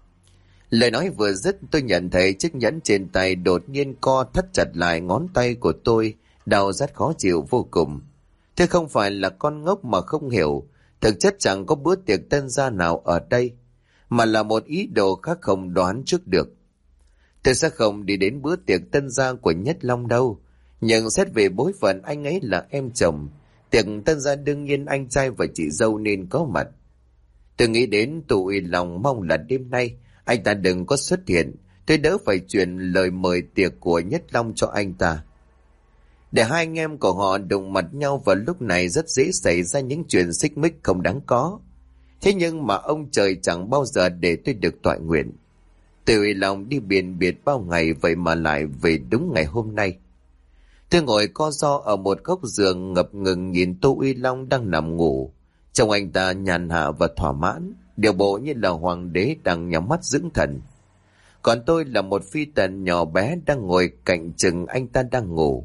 Lời nói vừa dứt, tôi nhận thấy chiếc nhẫn trên tay đột nhiên co thắt chặt lại ngón tay của tôi, đau rát khó chịu vô cùng. Thế không phải là con ngốc mà không hiểu, thực chất chẳng có bữa tiệc tân gia nào ở đây, mà là một ý đồ khác không đoán trước được. Tôi sẽ không đi đến bữa tiệc tân gia của Nhất Long đâu, nhưng xét về bối phận anh ấy là em chồng, tiệc tân gia đương nhiên anh trai và chị dâu nên có mặt. Tôi nghĩ đến Tô Uy Long, mong là đêm nay anh ta đừng có xuất hiện, tôi đỡ phải truyền lời mời tiệc của Nhất Long cho anh ta. Để 2 anh em của họ đụng mặt nhau vào lúc này rất dễ xảy ra những chuyện xích mích không đáng có. Thế nhưng mà ông trời chẳng bao giờ để tôi được toại nguyện. Tô Uy Long đi biển biệt bao ngày, vậy mà lại về đúng ngày hôm nay. Tôi ngồi co ro ở một góc giường ngập ngừng nhìn Tô Uy Long đang nằm ngủ. Trông anh ta nhàn hạ và thỏa mãn, điều bộ như là hoàng đế đang nhắm mắt dưỡng thần. Còn tôi là một phi tần nhỏ bé đang ngồi cạnh chừng anh ta đang ngủ.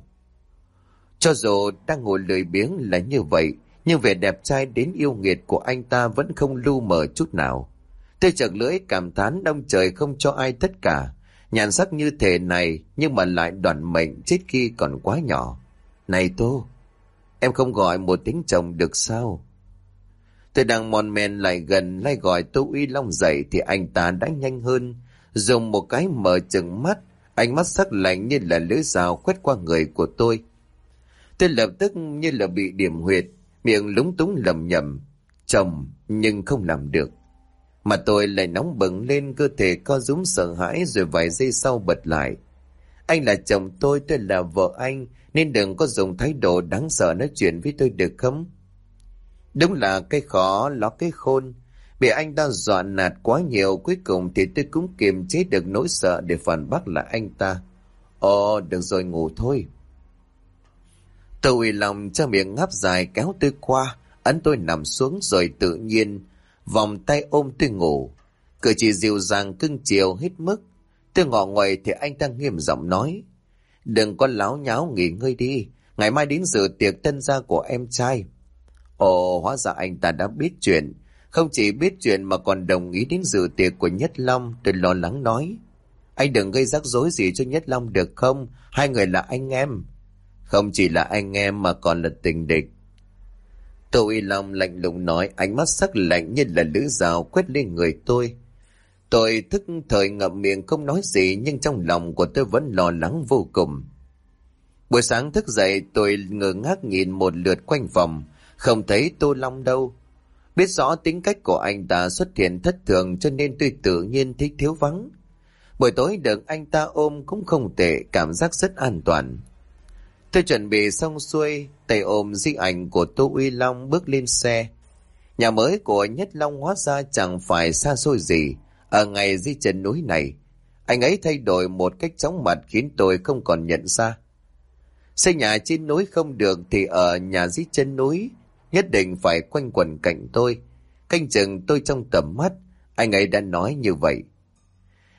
Cho dù đang ngồi lười biếng là như vậy, nhưng vẻ đẹp trai đến yêu nghiệt của anh ta vẫn không lu mờ chút nào. Tôi chợt lưỡi cảm thán ông trời không cho ai tất cả, nhan sắc như thế này nhưng mà lại đoản mệnh chết khi còn quá nhỏ. "Này Tô, em không gọi một tiếng chồng được sao?" Tôi đang mòn men lại gần lai gọi Tô Uy Long dậy thì anh ta đã nhanh hơn, dùng một cái mở trừng mắt, ánh mắt sắc lạnh như là lưỡi dao quét qua người của tôi. Tôi lập tức như là bị điểm huyệt, miệng lúng túng lẩm nhẩm "chồng" nhưng không làm được. Mà tôi lại nóng bừng lên, cơ thể co rúm sợ hãi, rồi vài giây sau bật lại: "Anh là chồng tôi là vợ anh, nên đừng có dùng thái độ đáng sợ nói chuyện với tôi được không?" Đúng là cái khó ló cái khôn, bị anh ta dọa nạt quá nhiều, cuối cùng thì tôi cũng kiềm chế được nỗi sợ để phản bác lại anh ta: "Ồ, được rồi, ngủ thôi." Tô Uy Long cho miệng ngáp dài kéo tôi qua, ấn tôi nằm xuống rồi tự nhiên vòng tay ôm tôi ngủ, cử chỉ dịu dàng cưng chiều hết mức. Tôi ngọ nguậy thì anh ta nghiêm giọng nói: "Đừng có láo nháo, nghỉ ngơi đi, ngày mai đến dự tiệc tân gia của em trai." Ồ, hóa ra anh ta đã biết chuyện, không chỉ biết chuyện mà còn đồng ý đến dự tiệc của Nhất Long. Tôi lo lắng nói: "Anh đừng gây rắc rối gì cho Nhất Long được không? 2 người là anh em." "Không chỉ là anh em mà còn là tình địch." Tô Uy Long lạnh lùng nói, ánh mắt sắc lạnh như là lưỡi dao quét lên người tôi. Tôi thức thời ngậm miệng không nói gì, nhưng trong lòng của tôi vẫn lo lắng vô cùng. Buổi sáng thức dậy, tôi ngơ ngác nhìn một lượt quanh phòng, không thấy Tô Long đâu. Biết rõ tính cách của anh ta xuất hiện thất thường, cho nên tôi tự nhiên thích thiếu vắng. Buổi tối được anh ta ôm cũng không tệ, cảm giác rất an toàn. Tôi chuẩn bị xong xuôi, tay ôm di ảnh của Tô Uy Long bước lên xe. Nhà mới của Nhất Long hóa ra chẳng phải xa xôi gì, ở ngay dưới chân núi này. Anh ấy thay đổi một cách chóng mặt khiến tôi không còn nhận ra. Xây nhà trên núi không được thì ở nhà dưới chân núi, nhất định phải quanh quẩn cạnh tôi, canh chừng tôi trong tầm mắt. Anh ấy đã nói như vậy.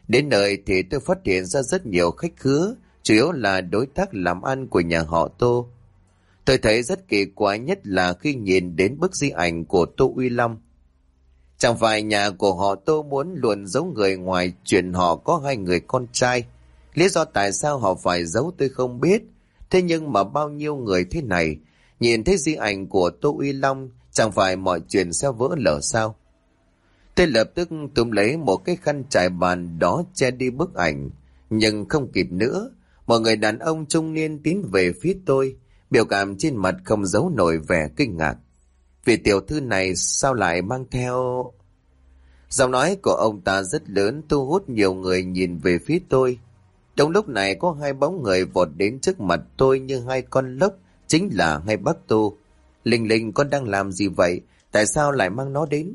Đến nơi thì tôi phát hiện ra rất nhiều khách khứa, chủ yếu là đối tác làm ăn của nhà họ Tô. Tôi thấy rất kỳ quái nhất là khi nhìn đến bức di ảnh của Tô Uy Long. Chẳng phải nhà của họ Tô muốn luôn giấu người ngoài chuyện họ có hai người con trai. Lý do tại sao họ phải giấu tôi không biết. Thế nhưng mà bao nhiêu người thế này, nhìn thấy di ảnh của Tô Uy Long, chẳng phải mọi chuyện sẽ vỡ lở sao? Tôi lập tức túm lấy một cái khăn trải bàn đó che đi bức ảnh. Nhưng không kịp nữa, một người đàn ông trung niên tiến về phía tôi, biểu cảm trên mặt không giấu nổi vẻ kinh ngạc. Vị tiểu thư này sao lại mang theo... Giọng nói của ông ta rất lớn, thu hút nhiều người nhìn về phía tôi. Trong lúc này có hai bóng người vọt đến trước mặt tôi như hai con lốc, chính là hai bác Tô. Linh Linh, con đang làm gì vậy? Tại sao lại mang nó đến?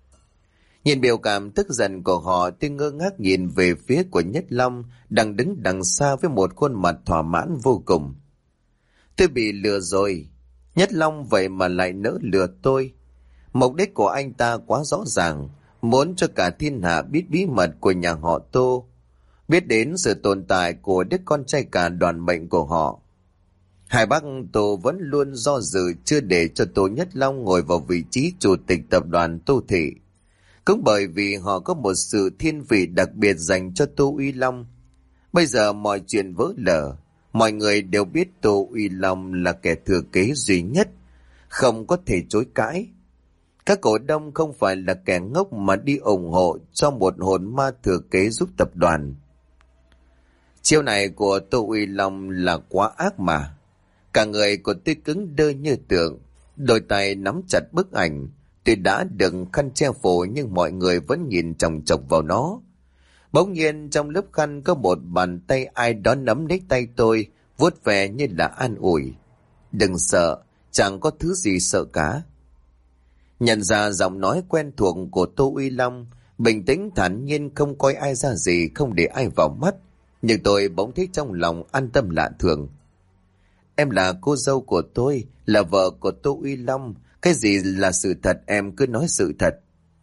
Nhìn biểu cảm tức giận của họ, tôi ngơ ngác nhìn về phía của Nhất Long đang đứng đằng xa với một khuôn mặt thỏa mãn vô cùng. Tôi bị lừa rồi. Nhất Long vậy mà lại nỡ lừa tôi. Mục đích của anh ta quá rõ ràng, muốn cho cả thiên hạ biết bí mật của nhà họ Tô, biết đến sự tồn tại của đứa con trai cả đoàn mệnh của họ. Hai bác Tô vẫn luôn do dự chưa để cho Tô Nhất Long ngồi vào vị trí chủ tịch tập đoàn Tô Thị. Cũng bởi vì họ có một sự thiên vị đặc biệt dành cho Tô Uy Long. Bây giờ mọi chuyện vỡ lở, mọi người đều biết Tô Uy Long là kẻ thừa kế duy nhất, không có thể chối cãi. Các cổ đông không phải là kẻ ngốc mà đi ủng hộ cho một hồn ma thừa kế giúp tập đoàn. Chiêu này của Tô Uy Long là quá ác mà. Cả người của tôi cứng đơ như tượng, đôi tay nắm chặt bức ảnh. Tôi đã đựng khăn che phủ nhưng mọi người vẫn nhìn chòng chọc vào nó. Bỗng nhiên trong lớp khăn có một bàn tay ai đó nắm lấy tay tôi, vuốt về như là an ủi. Đừng sợ, chẳng có thứ gì sợ cả. Nhận ra giọng nói quen thuộc của Tô Uy Long, bình tĩnh thản nhiên không coi ai ra gì, không để ai vào mắt. Nhưng tôi bỗng thấy trong lòng an tâm lạ thường. Em là cô dâu của tôi, là vợ của Tô Uy Long. Cái gì là sự thật em cứ nói sự thật.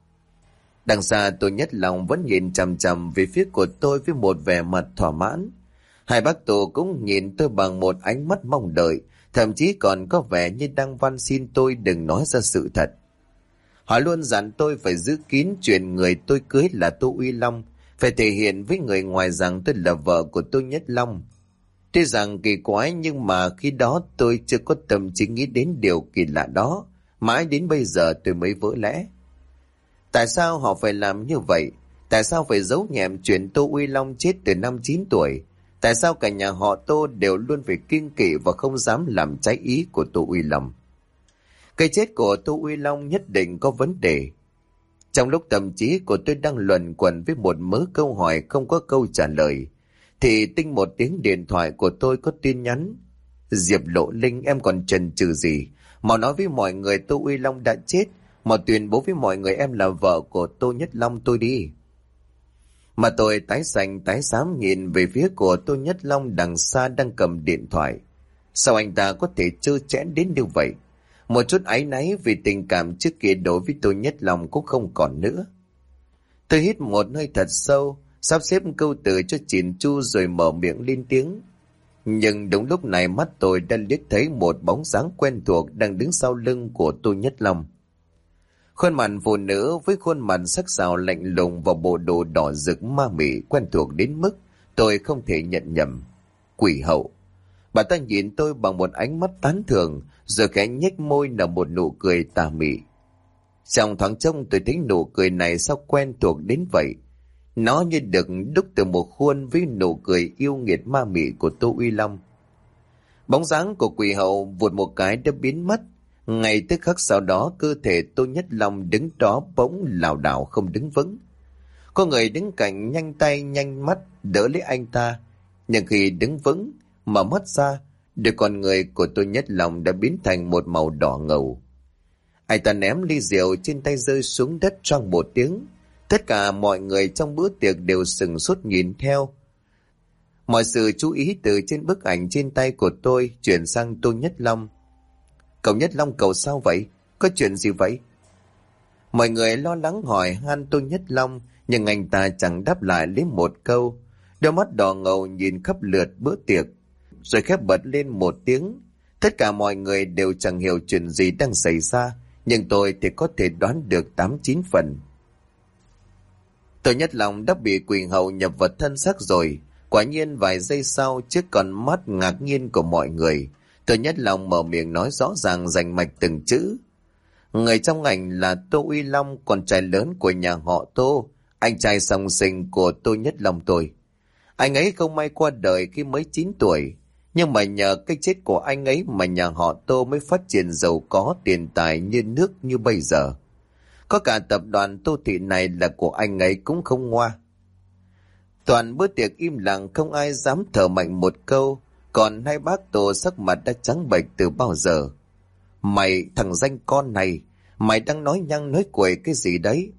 Đằng xa Tô Nhất Long vẫn nhìn chằm chằm về phía của tôi với một vẻ mặt thỏa mãn. Hai bác Tô cũng nhìn tôi bằng một ánh mắt mong đợi, thậm chí còn có vẻ như đang van xin tôi đừng nói ra sự thật. Họ luôn dặn tôi phải giữ kín chuyện người tôi cưới là Tô Uy Long, phải thể hiện với người ngoài rằng tôi là vợ của Tô Nhất Long. Tuy rằng kỳ quái nhưng mà khi đó tôi chưa có tâm trí nghĩ đến điều kỳ lạ đó, mãi đến bây giờ tôi mới vỡ lẽ. Tại sao họ phải làm như vậy? Tại sao phải giấu nhẹm chuyện Tô Uy Long chết từ năm 9 tuổi? Tại sao cả nhà họ Tô đều luôn phải kiêng kỵ và không dám làm trái ý của Tô Uy Long? Cái chết của Tô Uy Long nhất định có vấn đề. Trong lúc tâm trí của tôi đang luẩn quẩn với một mớ câu hỏi không có câu trả lời, thì tinh một tiếng điện thoại của tôi có tin nhắn. Diệp Lộ Linh, em còn chần chừ gì? Mau nói với mọi người Tô Uy Long đã chết, mà tuyên bố với mọi người em là vợ của Tô Nhất Long tôi đi. Mà tôi tái xanh tái xám nhìn về phía của Tô Nhất Long đằng xa đang cầm điện thoại. Sao anh ta có thể trơ trẽn đến như vậy? Một chút áy náy vì tình cảm trước kia đối với Tô Nhất Long cũng không còn nữa. Tôi hít một hơi thật sâu, sắp xếp câu từ cho chỉn chu rồi mở miệng lên tiếng. Nhưng đúng lúc này mắt tôi đã liếc thấy một bóng dáng quen thuộc đang đứng sau lưng của Tô Nhất Long. Khuôn mặt phụ nữ với khuôn mặt sắc sảo lạnh lùng và bộ đồ đỏ rực ma mị quen thuộc đến mức tôi không thể nhận nhầm. Quỷ hậu. Bà ta nhìn tôi bằng một ánh mắt tán thưởng, rồi khẽ nhếch môi nở một nụ cười tà mị. Trong thoáng trông tôi thấy nụ cười này sao quen thuộc đến vậy. Nó như được đúc từ một khuôn với nụ cười yêu nghiệt ma mị của Tô Uy Long. Bóng dáng của quỷ hậu vụt một cái đã biến mất. Ngay tức khắc sau đó cơ thể Tô Nhất Long đứng đó bỗng lảo đảo không đứng vững. Có người đứng cạnh nhanh tay nhanh mắt đỡ lấy anh ta. Nhưng khi đứng vững mở mắt ra, đôi con người của Tô Nhất Long đã biến thành một màu đỏ ngầu. Anh ta ném ly rượu trên tay rơi xuống đất choang một tiếng. Tất cả mọi người trong bữa tiệc đều sừng sốt nhìn theo. Mọi sự chú ý từ trên bức ảnh trên tay của tôi chuyển sang Tô Nhất Long. Cậu Nhất Long, cậu sao vậy? Có chuyện gì vậy? Mọi người lo lắng hỏi han Tô Nhất Long, nhưng anh ta chẳng đáp lại lấy một câu. Đôi mắt đỏ ngầu nhìn khắp lượt bữa tiệc, rồi khép bật lên một tiếng. Tất cả mọi người đều chẳng hiểu chuyện gì đang xảy ra, nhưng tôi thì có thể đoán được 8-9 phần. Tôi Nhất Long đã bị quỷ hậu nhập vào thân xác rồi. Quả nhiên vài giây sau, trước con mắt ngạc nhiên của mọi người, tôi Nhất Long mở miệng nói rõ ràng rành mạch từng chữ. Người trong ảnh là Tô Uy Long, con trai lớn của nhà họ Tô, anh trai song sinh của Tô Nhất Long tôi. Anh ấy không may qua đời khi mới 9 tuổi, nhưng mà nhờ cái chết của anh ấy mà nhà họ Tô mới phát triển giàu có tiền tài như nước như bây giờ. Có cả tập đoàn Tô Thị này là của anh ấy cũng không ngoa. Toàn bữa tiệc im lặng, không ai dám thở mạnh một câu, còn hai bác Tô sắc mặt đã trắng bệch từ bao giờ. Mày, thằng danh con này, mày đang nói nhăng nói cuội cái gì đấy?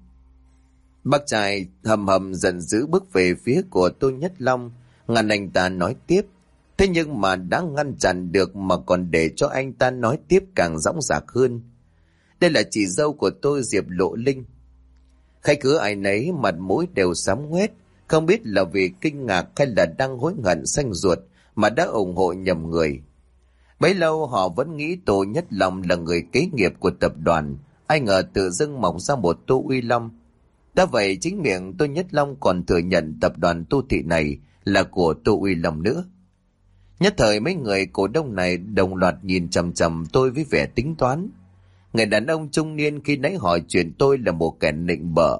Bác trai hầm hầm giận dữ bước về phía của Tô Nhất Long, ngăn anh ta nói tiếp. Thế nhưng mà đã ngăn chặn được mà còn để cho anh ta nói tiếp càng dõng dạc hơn. Đây là chị dâu của tôi, Diệp Lộ Linh. Khách cứ ai nấy mặt mũi đều xám ngoét, không biết là vì kinh ngạc hay là đang hối hận xanh ruột mà đã ủng hộ nhầm người. Bấy lâu họ vẫn nghĩ Tô Nhất Long là người kế nghiệp của tập đoàn, ai ngờ tự dưng mọc ra một Tô Uy Long. Đã vậy chính miệng Tô Nhất Long còn thừa nhận tập đoàn Tô Thị này là của Tô Uy Long nữa. Nhất thời mấy người cổ đông này đồng loạt nhìn chằm chằm tôi với vẻ tính toán. Người đàn ông trung niên khi nãy hỏi chuyện tôi là một kẻ nịnh bợ,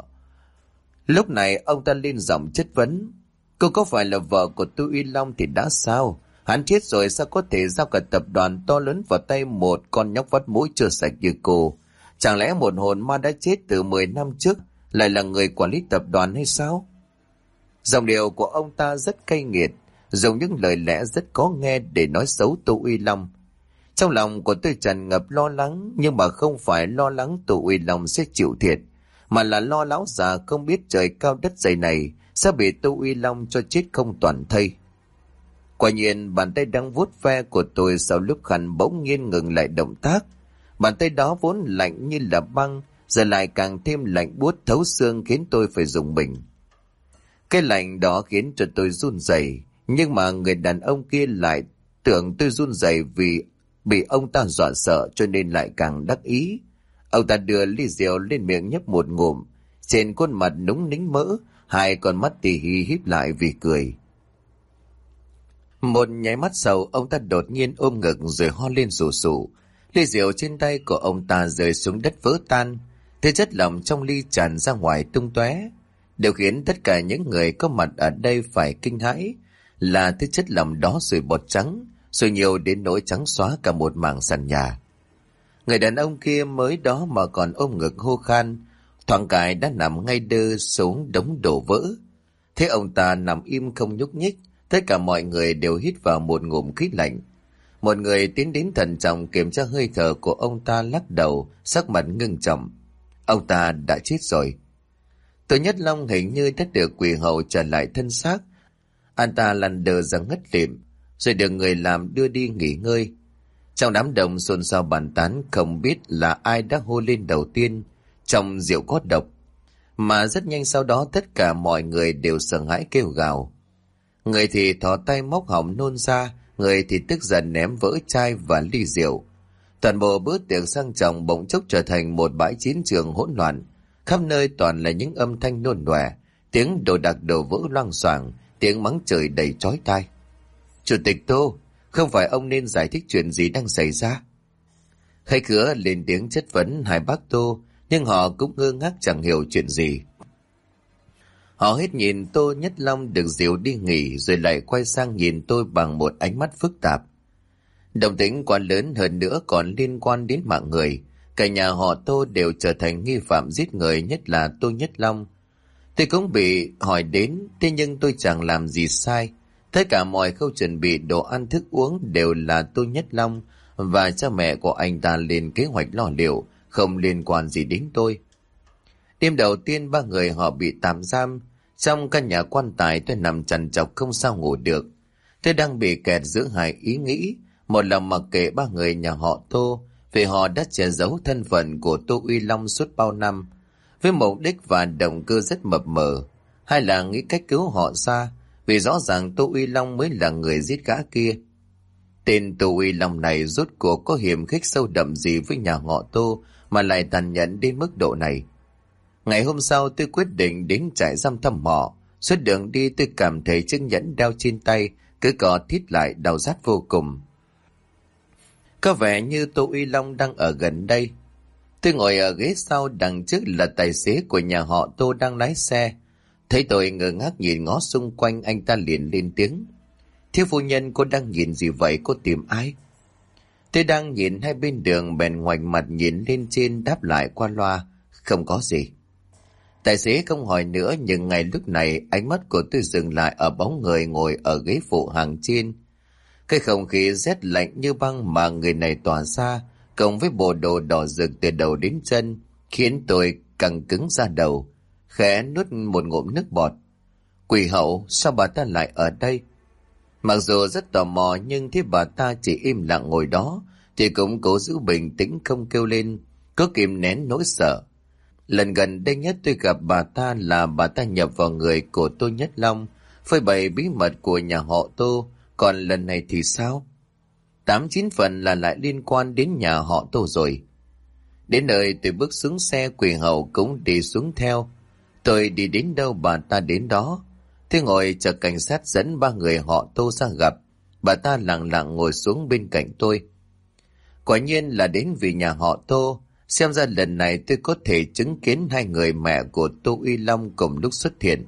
lúc này ông ta lên giọng chất vấn. Cô có phải là vợ của Tô Uy Long thì đã sao? Hắn chết rồi sao có thể giao cả tập đoàn to lớn vào tay một con nhóc vắt mũi chưa sạch như cô? Chẳng lẽ một hồn ma đã chết từ 10 năm trước lại là người quản lý tập đoàn hay sao? Giọng điệu của ông ta rất cay nghiệt, dùng những lời lẽ rất khó nghe để nói xấu Tô Uy Long. Trong lòng của tôi tràn ngập lo lắng, nhưng mà không phải lo lắng Tô Uy Long sẽ chịu thiệt, mà là lo lão già không biết trời cao đất dày này sẽ bị Tô Uy Long cho chết không toàn thây. Quả nhiên bàn tay đang vuốt ve của tôi sau lúc khăn bỗng nhiên ngừng lại động tác. Bàn tay đó vốn lạnh như là băng, giờ lại càng thêm lạnh buốt thấu xương khiến tôi phải rùng mình. Cái lạnh đó khiến cho tôi run rẩy, nhưng mà người đàn ông kia lại tưởng tôi run rẩy vì bị ông ta dọa sợ cho nên lại càng đắc ý. Ông ta đưa ly rượu lên miệng nhấp một ngụm, trên khuôn mặt núng nính mỡ, hai con mắt tì hí híp lại vì cười. Một nháy mắt sau, ông ta đột nhiên ôm ngực rồi ho lên sù sụ. Ly rượu trên tay của ông ta rơi xuống đất vỡ tan, thế chất lỏng trong ly tràn ra ngoài tung tóe. Điều khiến tất cả những người có mặt ở đây phải kinh hãi là thứ chất lỏng đó sủi bọt trắng, sủi nhiều đến nỗi trắng xóa cả một mảng sàn nhà. Người đàn ông kia mới đó mà còn ôm ngực hô khan, thoáng cái đã nằm ngay đơ xuống đống đổ vỡ. Thế ông ta nằm im không nhúc nhích, tất cả mọi người đều hít vào một ngụm khí lạnh. Một người tiến đến thận trọng kiểm tra hơi thở của ông ta, lắc đầu, sắc mặt ngưng trọng. Ông ta đã chết rồi. Tô Nhất Long hình như đã được quỷ hậu trở lại thân xác. Anh ta lăn đờ ra ngất lịm, rồi được người làm đưa đi nghỉ ngơi. Trong đám đông xôn xao bàn tán, không biết là ai đã hô lên đầu tiên, trong rượu có độc. Mà rất nhanh sau đó tất cả mọi người đều sợ hãi kêu gào. Người thì thò tay móc họng nôn ra, người thì tức giận ném vỡ chai và ly rượu. Toàn bộ bữa tiệc sang trọng bỗng chốc trở thành một bãi chiến trường hỗn loạn. Khắp nơi toàn là những âm thanh nôn nòe, tiếng đồ đạc đổ vỡ loang xoảng, tiếng mắng chửi đầy chói tai. Chủ tịch Tô, không phải ông nên giải thích chuyện gì đang xảy ra? Khách khứa lên tiếng chất vấn hai bác Tô, nhưng họ cũng ngơ ngác chẳng hiểu chuyện gì. Họ hết nhìn Tô Nhất Long được dìu đi nghỉ rồi lại quay sang nhìn tôi bằng một ánh mắt phức tạp. Động tĩnh quá lớn, hơn nữa còn liên quan đến mạng người. Cả nhà họ Tô đều trở thành nghi phạm giết người, nhất là Tô Nhất Long. Tôi cũng bị hỏi đến, thế nhưng tôi chẳng làm gì sai. Tất cả mọi khâu chuẩn bị đồ ăn thức uống đều là Tô Nhất Long và cha mẹ của anh ta lên kế hoạch lo liệu, không liên quan gì đến tôi. Đêm đầu tiên ba người họ bị tạm giam. Trong căn nhà quan tài tôi nằm trằn trọc không sao ngủ được. Tôi đang bị kẹt giữa hai ý nghĩ. Một là mặc kệ ba người nhà họ Tô, vì họ đã che giấu thân phận của Tô Uy Long suốt bao năm. với mục đích và động cơ rất mập mờ, hay là nghĩ cách cứu họ ra, vì rõ ràng Tô Uy Long mới là người giết gã kia. Tên Tô Uy Long này rốt cuộc có hiềm khích sâu đậm gì với nhà họ Tô mà lại tàn nhẫn đến mức độ này? Ngày hôm sau tôi quyết định đến trại giam thăm họ. Suốt đường đi tôi cảm thấy chiếc nhẫn đeo trên tay cứ cọ thít lại, đau rát vô cùng. Có vẻ như Tô Uy Long đang ở gần đây. Tôi ngồi ở ghế sau, đằng trước là tài xế của nhà họ Tô đang lái xe. Thấy tôi ngơ ngác nhìn ngó xung quanh, anh ta liền lên tiếng: "Thiếu phu nhân, cô đang nhìn gì vậy? Cô tìm ai?" Tôi đang nhìn hai bên đường bèn ngoảnh mặt nhìn lên trên, đáp lại qua loa: "Không có gì." Tài xế không hỏi nữa, nhưng ngay lúc này ánh mắt của tôi dừng lại ở bóng người ngồi ở ghế phụ hàng trên. Cái không khí rét lạnh như băng mà người này tỏa ra, cộng với bộ đồ đỏ rực từ đầu đến chân, khiến tôi căng cứng da đầu, khẽ nuốt một ngụm nước bọt. Quỷ hậu, sao bà ta lại ở đây? Mặc dù rất tò mò, nhưng thấy bà ta chỉ im lặng ngồi đó thì cũng cố giữ bình tĩnh không kêu lên, cố kìm nén nỗi sợ. Lần gần đây nhất tôi gặp bà ta là bà ta nhập vào người của Tô Nhất Long, phơi bày bí mật của nhà họ Tô. Còn lần này thì sao? 8-9 phần là lại liên quan đến nhà họ Tô rồi. Đến nơi tôi bước xuống xe, quỷ hậu cũng đi xuống theo. Tôi đi đến đâu bà ta đến đó. Tôi ngồi chờ cảnh sát dẫn 3 người họ Tô ra gặp. Bà ta lặng lặng ngồi xuống bên cạnh tôi. Quả nhiên là đến vì nhà họ Tô. Xem ra lần này tôi có thể chứng kiến 2 người mẹ của Tô Uy Long cùng lúc xuất hiện.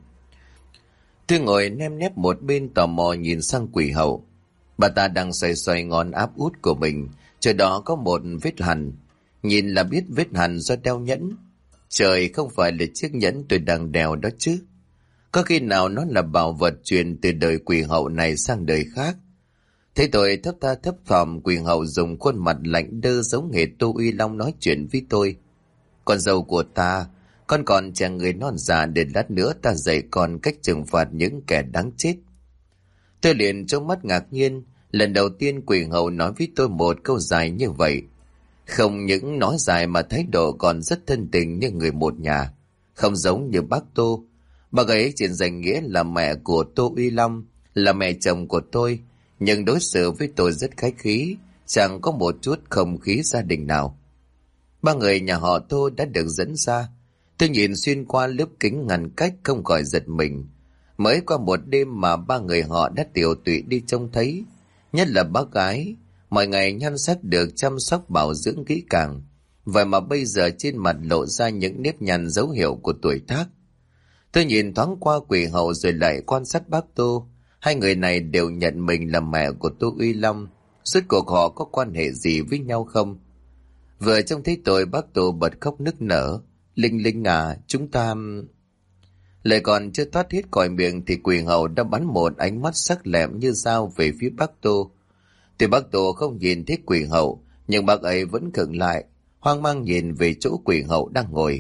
Tôi ngồi nem nép một bên, tò mò nhìn sang quỷ hậu. Bà ta đang xoay xoay ngón áp út của mình, chỗ đó có một vết hằn. Nhìn là biết vết hằn do đeo nhẫn. Trời, không phải là chiếc nhẫn tôi đang đeo đó chứ? Có khi nào nó là bảo vật truyền từ đời quỷ hậu này sang đời khác? Thế tôi thấp tha thấp thỏm, quỷ hậu dùng khuôn mặt lạnh đơ giống hệt Tô Uy Long nói chuyện với tôi. "Con dâu của ta, con còn trẻ người non già, để lát nữa ta dạy con cách trừng phạt những kẻ đáng chết." Tôi liền trông mắt ngạc nhiên, lần đầu tiên quỷ hậu nói với tôi một câu dài như vậy. Không những nói dài mà thái độ còn rất thân tình như người một nhà, không giống như bác Tô. Bà ấy trên danh nghĩa là mẹ của Tô Uy Long, là mẹ chồng của tôi, nhưng đối xử với tôi rất khách khí, chẳng có một chút không khí gia đình nào. 3 người nhà họ Tô đã được dẫn ra. Tôi nhìn xuyên qua lớp kính ngăn cách không khỏi giật mình. Mới qua một đêm mà 3 người họ đã tiều tụy đi trông thấy. Nhất là bác gái, mọi ngày nhan sắc được chăm sóc bảo dưỡng kỹ càng, vậy mà bây giờ trên mặt lộ ra những nếp nhăn dấu hiệu của tuổi tác. Tôi nhìn thoáng qua quỷ hậu rồi lại quan sát bác Tô. 2 người này đều nhận mình là mẹ của Tô Uy Long. Suốt cuộc họ có quan hệ gì với nhau không? Vừa trông thấy tôi, bác Tô bật khóc nức nở. "Linh Linh à, chúng ta..." Lời còn chưa thoát hết khỏi miệng thì quỷ hậu đã bắn một ánh mắt sắc lẹm như dao về phía bác Tô. Tuy bác Tô không nhìn thấy quỷ hậu, nhưng bác ấy vẫn khựng lại, hoang mang nhìn về chỗ quỷ hậu đang ngồi.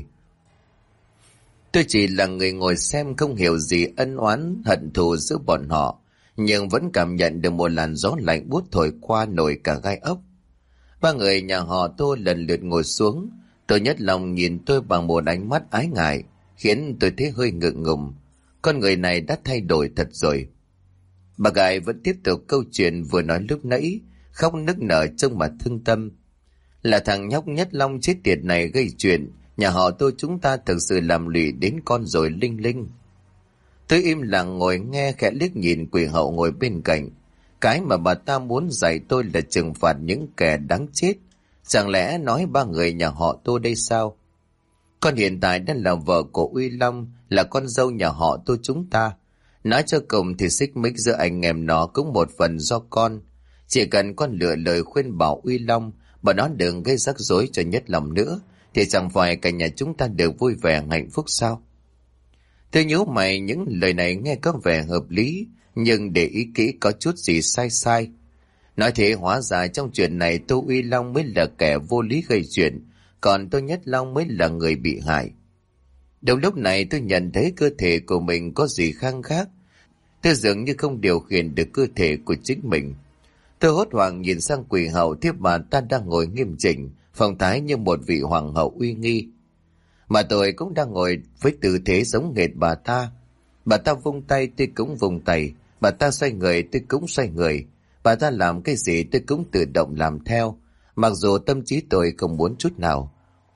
Tôi chỉ là người ngồi xem, không hiểu gì ân oán hận thù giữa bọn họ, nhưng vẫn cảm nhận được một làn gió lạnh buốt thổi qua nổi cả gai ốc. 3 người nhà họ Tô lần lượt ngồi xuống. Tô Nhất Long nhìn tôi bằng một ánh mắt ái ngại, khiến tôi thấy hơi ngượng ngùng. Con người này đã thay đổi thật rồi. Bà gái vẫn tiếp tục câu chuyện vừa nói lúc nãy, khóc nức nở trông mà thương tâm. "Là thằng nhóc Nhất Long chết tiệt này gây chuyện, nhà họ Tô chúng ta thực sự làm lụy đến con rồi Linh Linh." Tôi im lặng ngồi nghe, khẽ liếc nhìn quỷ hậu ngồi bên cạnh. Cái mà bà ta muốn dạy tôi là trừng phạt những kẻ đáng chết. Chẳng lẽ nói 3 người nhà họ Tô đây sao? Con hiện tại đang là vợ của Uy Long, là con dâu nhà họ Tô chúng ta. Nói cho cùng thì xích mích giữa anh em nó cũng một phần do con. Chỉ cần con lựa lời khuyên bảo Uy Long, bà nó đừng gây rắc rối cho Nhất Long nữa, thì chẳng phải cả nhà chúng ta đều vui vẻ hạnh phúc sao? Tôi nhớ mày, những lời này nghe có vẻ hợp lý, nhưng để ý kỹ có chút gì sai sai. Nói thế hóa ra trong chuyện này Tô Uy Long mới là kẻ vô lý gây chuyện, còn Tô Nhất Long mới là người bị hại. Đúng lúc này tôi nhận thấy cơ thể của mình có gì khang khác. Tôi dường như không điều khiển được cơ thể của chính mình. Tôi hốt hoảng nhìn sang quỷ hậu, tiếp bà ta đang ngồi nghiêm chỉnh, phong thái như một vị hoàng hậu uy nghi. Mà tôi cũng đang ngồi với tư thế giống hệt bà ta. Bà ta vung tay tôi cũng vung tay, bà ta xoay người tôi cũng xoay người, bà ta làm cái gì tôi cũng tự động làm theo, mặc dù tâm trí tôi không muốn chút nào.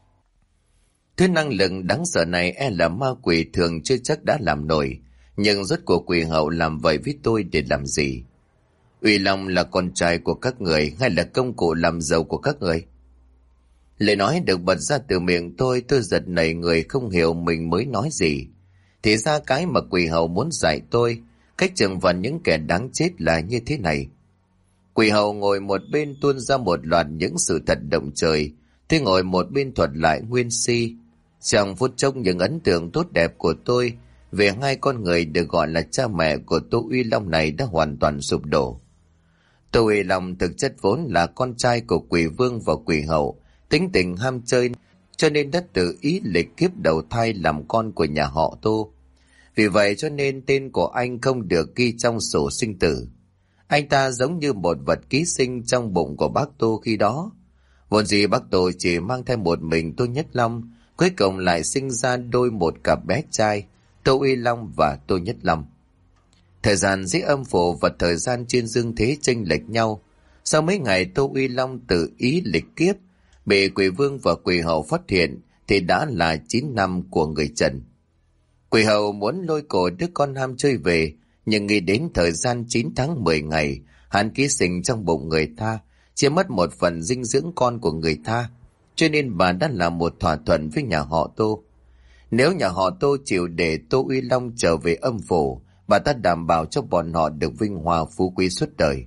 Thứ năng lực đáng sợ này là ma quỷ thường chưa chắc đã làm nổi, nhưng rốt cuộc quỷ hậu làm vậy với tôi để làm gì? Uy Long là con trai của các người hay là công cụ làm giàu của các người? Lời nói được bật ra từ miệng tôi giật nảy người không hiểu mình mới nói gì. Thì ra cái mà quỷ hậu muốn dạy tôi, cách trừng phạt những kẻ đáng chết là như thế này. Quỷ hậu ngồi một bên tuôn ra một loạt những sự thật động trời, tôi ngồi một bên thuật lại nguyên si. Trong phút chốc những ấn tượng tốt đẹp của tôi về hai con người được gọi là cha mẹ của Tô Uy Long này đã hoàn toàn sụp đổ. Tô Uy Long thực chất vốn là con trai của quỷ vương và quỷ hậu, tính tình ham chơi cho nên đã tự ý lịch kiếp đầu thai làm con của nhà họ Tô. Vì vậy cho nên tên của anh không được ghi trong sổ sinh tử. Anh ta giống như một vật ký sinh trong bụng của bác Tô khi đó. Vốn dĩ bác Tô chỉ mang theo một mình Tô Nhất Long, cuối cùng lại sinh ra đôi một cặp bé trai, Tô Uy Long và Tô Nhất Long. Thời gian dưới âm phủ và thời gian trên dương thế chênh lệch nhau. Sau mấy ngày Tô Uy Long tự ý lịch kiếp, bị quỷ vương và quỷ hậu phát hiện thì đã là 9 năm của người Trần. Quỷ hậu muốn lôi cổ đứa con ham chơi về, nhưng nghĩ đến thời gian 9 tháng 10 ngày, hắn ký sinh trong bụng người ta, chỉ mất một phần dinh dưỡng con của người ta, cho nên bà đã làm một thỏa thuận với nhà họ Tô. Nếu nhà họ Tô chịu để Tô Uy Long trở về âm phủ, bà ta đảm bảo cho bọn họ được vinh hoa phú quý suốt đời.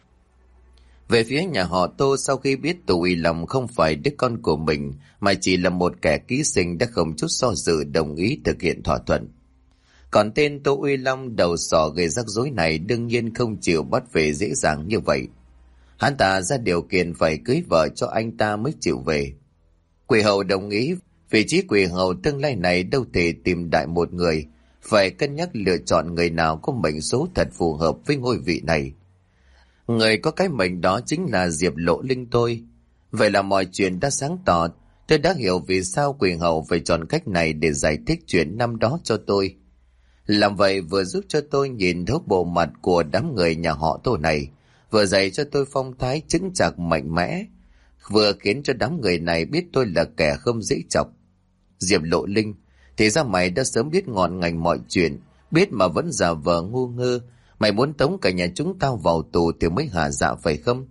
Về phía nhà họ Tô, sau khi biết Tô Uy Long không phải đứa con của mình mà chỉ là một kẻ ký sinh, đã không chút do dự đồng ý thực hiện thỏa thuận. Còn tên Tô Uy Long đầu sỏ gây rắc rối này đương nhiên không chịu bắt về dễ dàng như vậy. Hắn ta ra điều kiện phải cưới vợ cho anh ta mới chịu về. Quỷ hậu đồng ý, vị trí quỷ hậu tương lai này đâu thể tìm đại một người, phải cân nhắc lựa chọn người nào có mệnh số thật phù hợp với ngôi vị này. Người có cái mệnh đó chính là Diệp Lộ Linh tôi. Vậy là mọi chuyện đã sáng tỏ, tôi đã hiểu vì sao quỷ hậu phải chọn cách này để giải thích chuyện năm đó cho tôi. Làm vậy vừa giúp cho tôi nhìn thấu bộ mặt của đám người nhà họ Tô này, vừa dạy cho tôi phong thái chững chạc mạnh mẽ, vừa khiến cho đám người này biết tôi là kẻ không dễ chọc. Diệp Lộ Linh, thì ra mày đã sớm biết ngọn ngành mọi chuyện, biết mà vẫn giả vờ ngu ngơ. Mày muốn tống cả nhà chúng tao vào tù thì mới hả dạ phải không?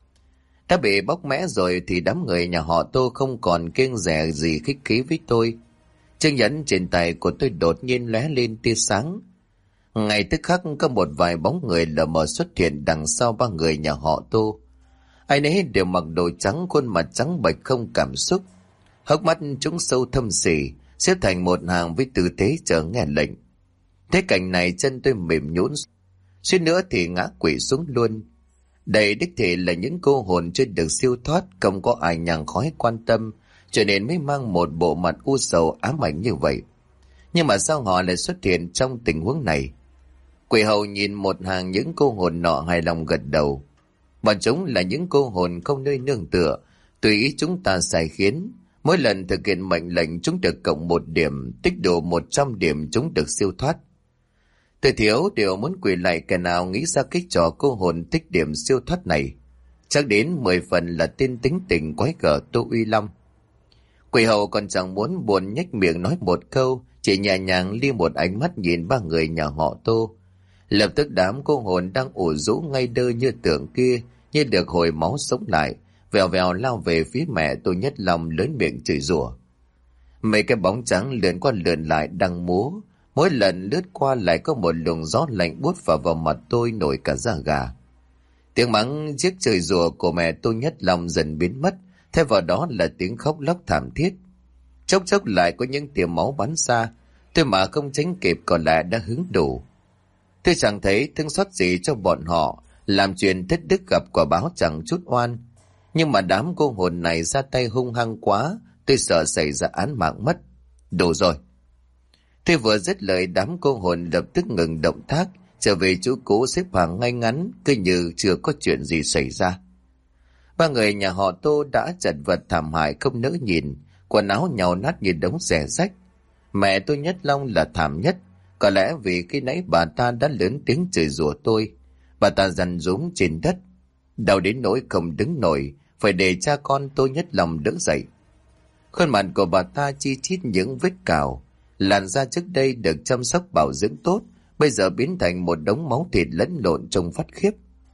Đã bị bóc mẽ rồi thì đám người nhà họ Tô không còn kiêng dè gì khích khí với tôi. Chiếc nhẫn trên tay của tôi đột nhiên lóe lên tia sáng. Ngay tức khắc có một vài bóng người lờ mờ xuất hiện đằng sau ba người nhà họ Tô. Ai nấy đều mặc đồ trắng, khuôn mặt trắng bệch không cảm xúc, hốc mắt chúng sâu thâm sỉ, xếp thành một hàng với tư thế chờ nghe lệnh. Thế cảnh này chân tôi mềm nhũn, suýt nữa thì ngã quỵ xuống luôn. Đây đích thị là những cô hồn chưa được siêu thoát, không có ai nhang khói quan tâm, cho nên mới mang một bộ mặt u sầu ám ảnh như vậy. Nhưng mà sao họ lại xuất hiện trong tình huống này? Quỷ hậu nhìn một hàng những cô hồn nọ hài lòng gật đầu. Bọn chúng là những cô hồn không nơi nương tựa, tùy ý chúng ta sai khiến. Mỗi lần thực hiện mệnh lệnh chúng được cộng 1 điểm, tích đủ 100 điểm chúng được siêu thoát. Tôi thiếu điều muốn quỳ lại kẻ nào nghĩ ra cái trò cô hồn tích điểm siêu thoát này. Chắc đến 10 phần là tên tính tình quái gở Tô Uy Long. Quỷ hậu còn chẳng muốn buồn nhếch miệng nói một câu, chỉ nhẹ nhàng lia một ánh mắt nhìn ba người nhà họ Tô. Lập tức đám cô hồn đang ủ rũ ngay đơ như tượng kia như được hồi máu sống lại, vèo vèo lao về phía mẹ Tô Nhất Long lớn miệng chửi rủa. Mấy cái bóng trắng lượn qua lượn lại đang múa, mỗi lần lướt qua lại có một luồng gió lạnh buốt vào mặt tôi nổi cả da gà. Tiếng mắng chiếc chửi rủa của mẹ Tô Nhất Long dần biến mất, thay vào đó là tiếng khóc lóc thảm thiết. Chốc chốc lại có những tia máu bắn xa, tôi mà không tránh kịp còn lại đã hứng đủ. Tôi chẳng thấy thương xót gì cho bọn họ, làm chuyện thất đức gặp quả báo chẳng chút oan. Nhưng mà đám cô hồn này ra tay hung hăng quá, tôi sợ xảy ra án mạng mất. Đủ rồi. Tôi vừa dứt lời, đám cô hồn lập tức ngừng động tác, trở về chỗ cũ xếp hàng ngay ngắn, cứ như chưa có chuyện gì xảy ra. Ba người nhà họ Tô đã chật vật thảm hại không nỡ nhìn, quần áo nhàu nát như đống rẻ rách. Mẹ tôi Nhất Long là thảm nhất, có lẽ vì khi nãy bà ta đã lớn tiếng chửi rủa tôi. Bà ta dằn dúm trên đất, đau đến nỗi không đứng nổi, phải để cha con tôi Nhất Long đỡ dậy. Khuôn mặt của bà ta chi chít những vết cào, làn da trước đây được chăm sóc bảo dưỡng tốt, bây giờ biến thành một đống máu thịt lẫn lộn trông phát khiếp.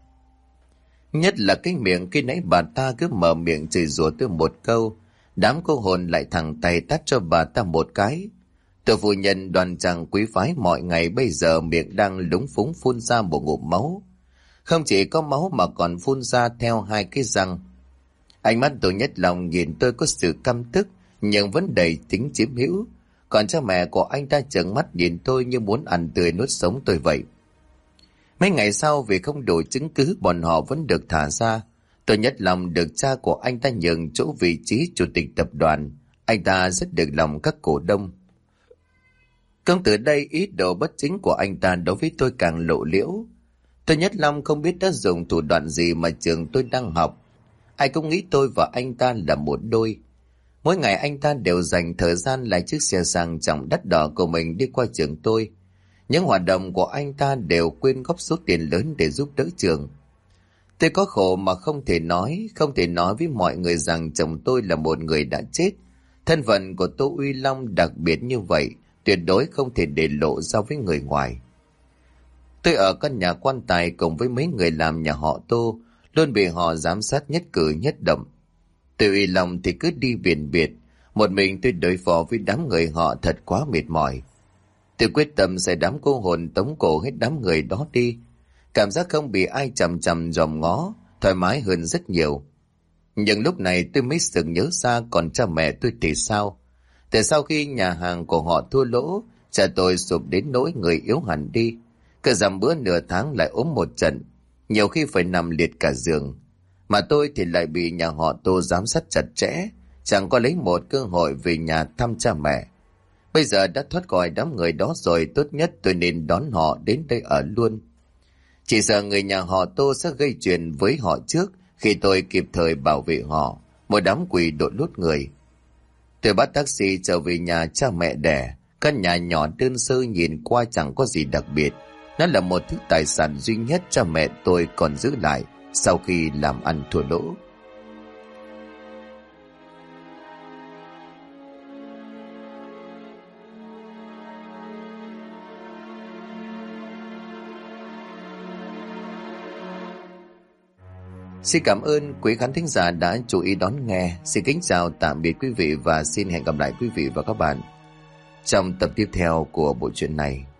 Nhất là cái miệng khi nãy bà ta cứ mở miệng chửi rủa tôi một câu, đám cô hồn lại thẳng tay tát cho bà ta một cái. Tôi phu nhân đoàn chàng quý phái mọi ngày bây giờ miệng đang lúng phúng phun ra một ngụm máu. Không chỉ có máu mà còn phun ra theo hai cái răng. Ánh mắt tôi Nhất Long nhìn tôi có sự căm tức nhưng vẫn đầy tính chiếm hữu. Còn cha mẹ của anh ta trợn mắt nhìn tôi như muốn ăn tươi nuốt sống tôi vậy. Mấy ngày sau vì không đủ chứng cứ bọn họ vẫn được thả ra. Tôi Nhất Long được cha của anh ta nhường chỗ vị trí chủ tịch tập đoàn. Anh ta rất được lòng các cổ đông. Cũng từ đây ý đồ bất chính của anh ta đối với tôi càng lộ liễu. Tôi Nhất Long không biết đã dùng thủ đoạn gì mà trường tôi đang học. Ai cũng nghĩ tôi và anh ta là một đôi. Mỗi ngày anh ta đều dành thời gian lái chiếc xe sang trọng đắt đỏ của mình đi qua trường tôi. Những hoạt động của anh ta đều quyên góp số tiền lớn để giúp đỡ trường. Tôi có khổ mà không thể nói với mọi người rằng chồng tôi là một người đã chết. Thân phận của Tô Uy Long đặc biệt như vậy, tuyệt đối không thể để lộ ra với người ngoài. Tôi ở căn nhà quan tài cùng với mấy người làm nhà họ Tô, luôn bị họ giám sát nhất cử nhất động. Tôi Uy Long thì cứ đi biển biệt, một mình tôi đối phó với đám người họ thật quá mệt mỏi. Tôi quyết tâm sẽ đám cô hồn tống cổ hết đám người đó đi. Cảm giác không bị ai chằm chằm dòm ngó, thoải mái hơn rất nhiều. Nhưng lúc này tôi mới sực nhớ ra còn cha mẹ tôi thì sao? Từ sau khi nhà hàng của họ thua lỗ, cha tôi sụp đến nỗi người yếu hẳn đi. Cứ dằm bữa nửa tháng lại ốm một trận, nhiều khi phải nằm liệt cả giường. Mà tôi thì lại bị nhà họ Tô giám sát chặt chẽ, chẳng có lấy một cơ hội về nhà thăm cha mẹ. Bây giờ đã thoát khỏi đám người đó rồi, tốt nhất tôi nên đón họ đến đây ở luôn. Chỉ sợ người nhà họ Tô sẽ gây chuyện với họ trước khi tôi kịp thời bảo vệ họ, một đám quỷ đội lút người. Tôi bắt taxi trở về nhà cha mẹ đẻ. Căn nhà nhỏ đơn sơ nhìn qua chẳng có gì đặc biệt. Nó là một thứ tài sản duy nhất cha mẹ tôi còn giữ lại sau khi làm ăn thua lỗ. Xin cảm ơn quý khán thính giả đã chú ý đón nghe. Xin kính chào tạm biệt quý vị và xin hẹn gặp lại quý vị và các bạn trong tập tiếp theo của bộ truyện này.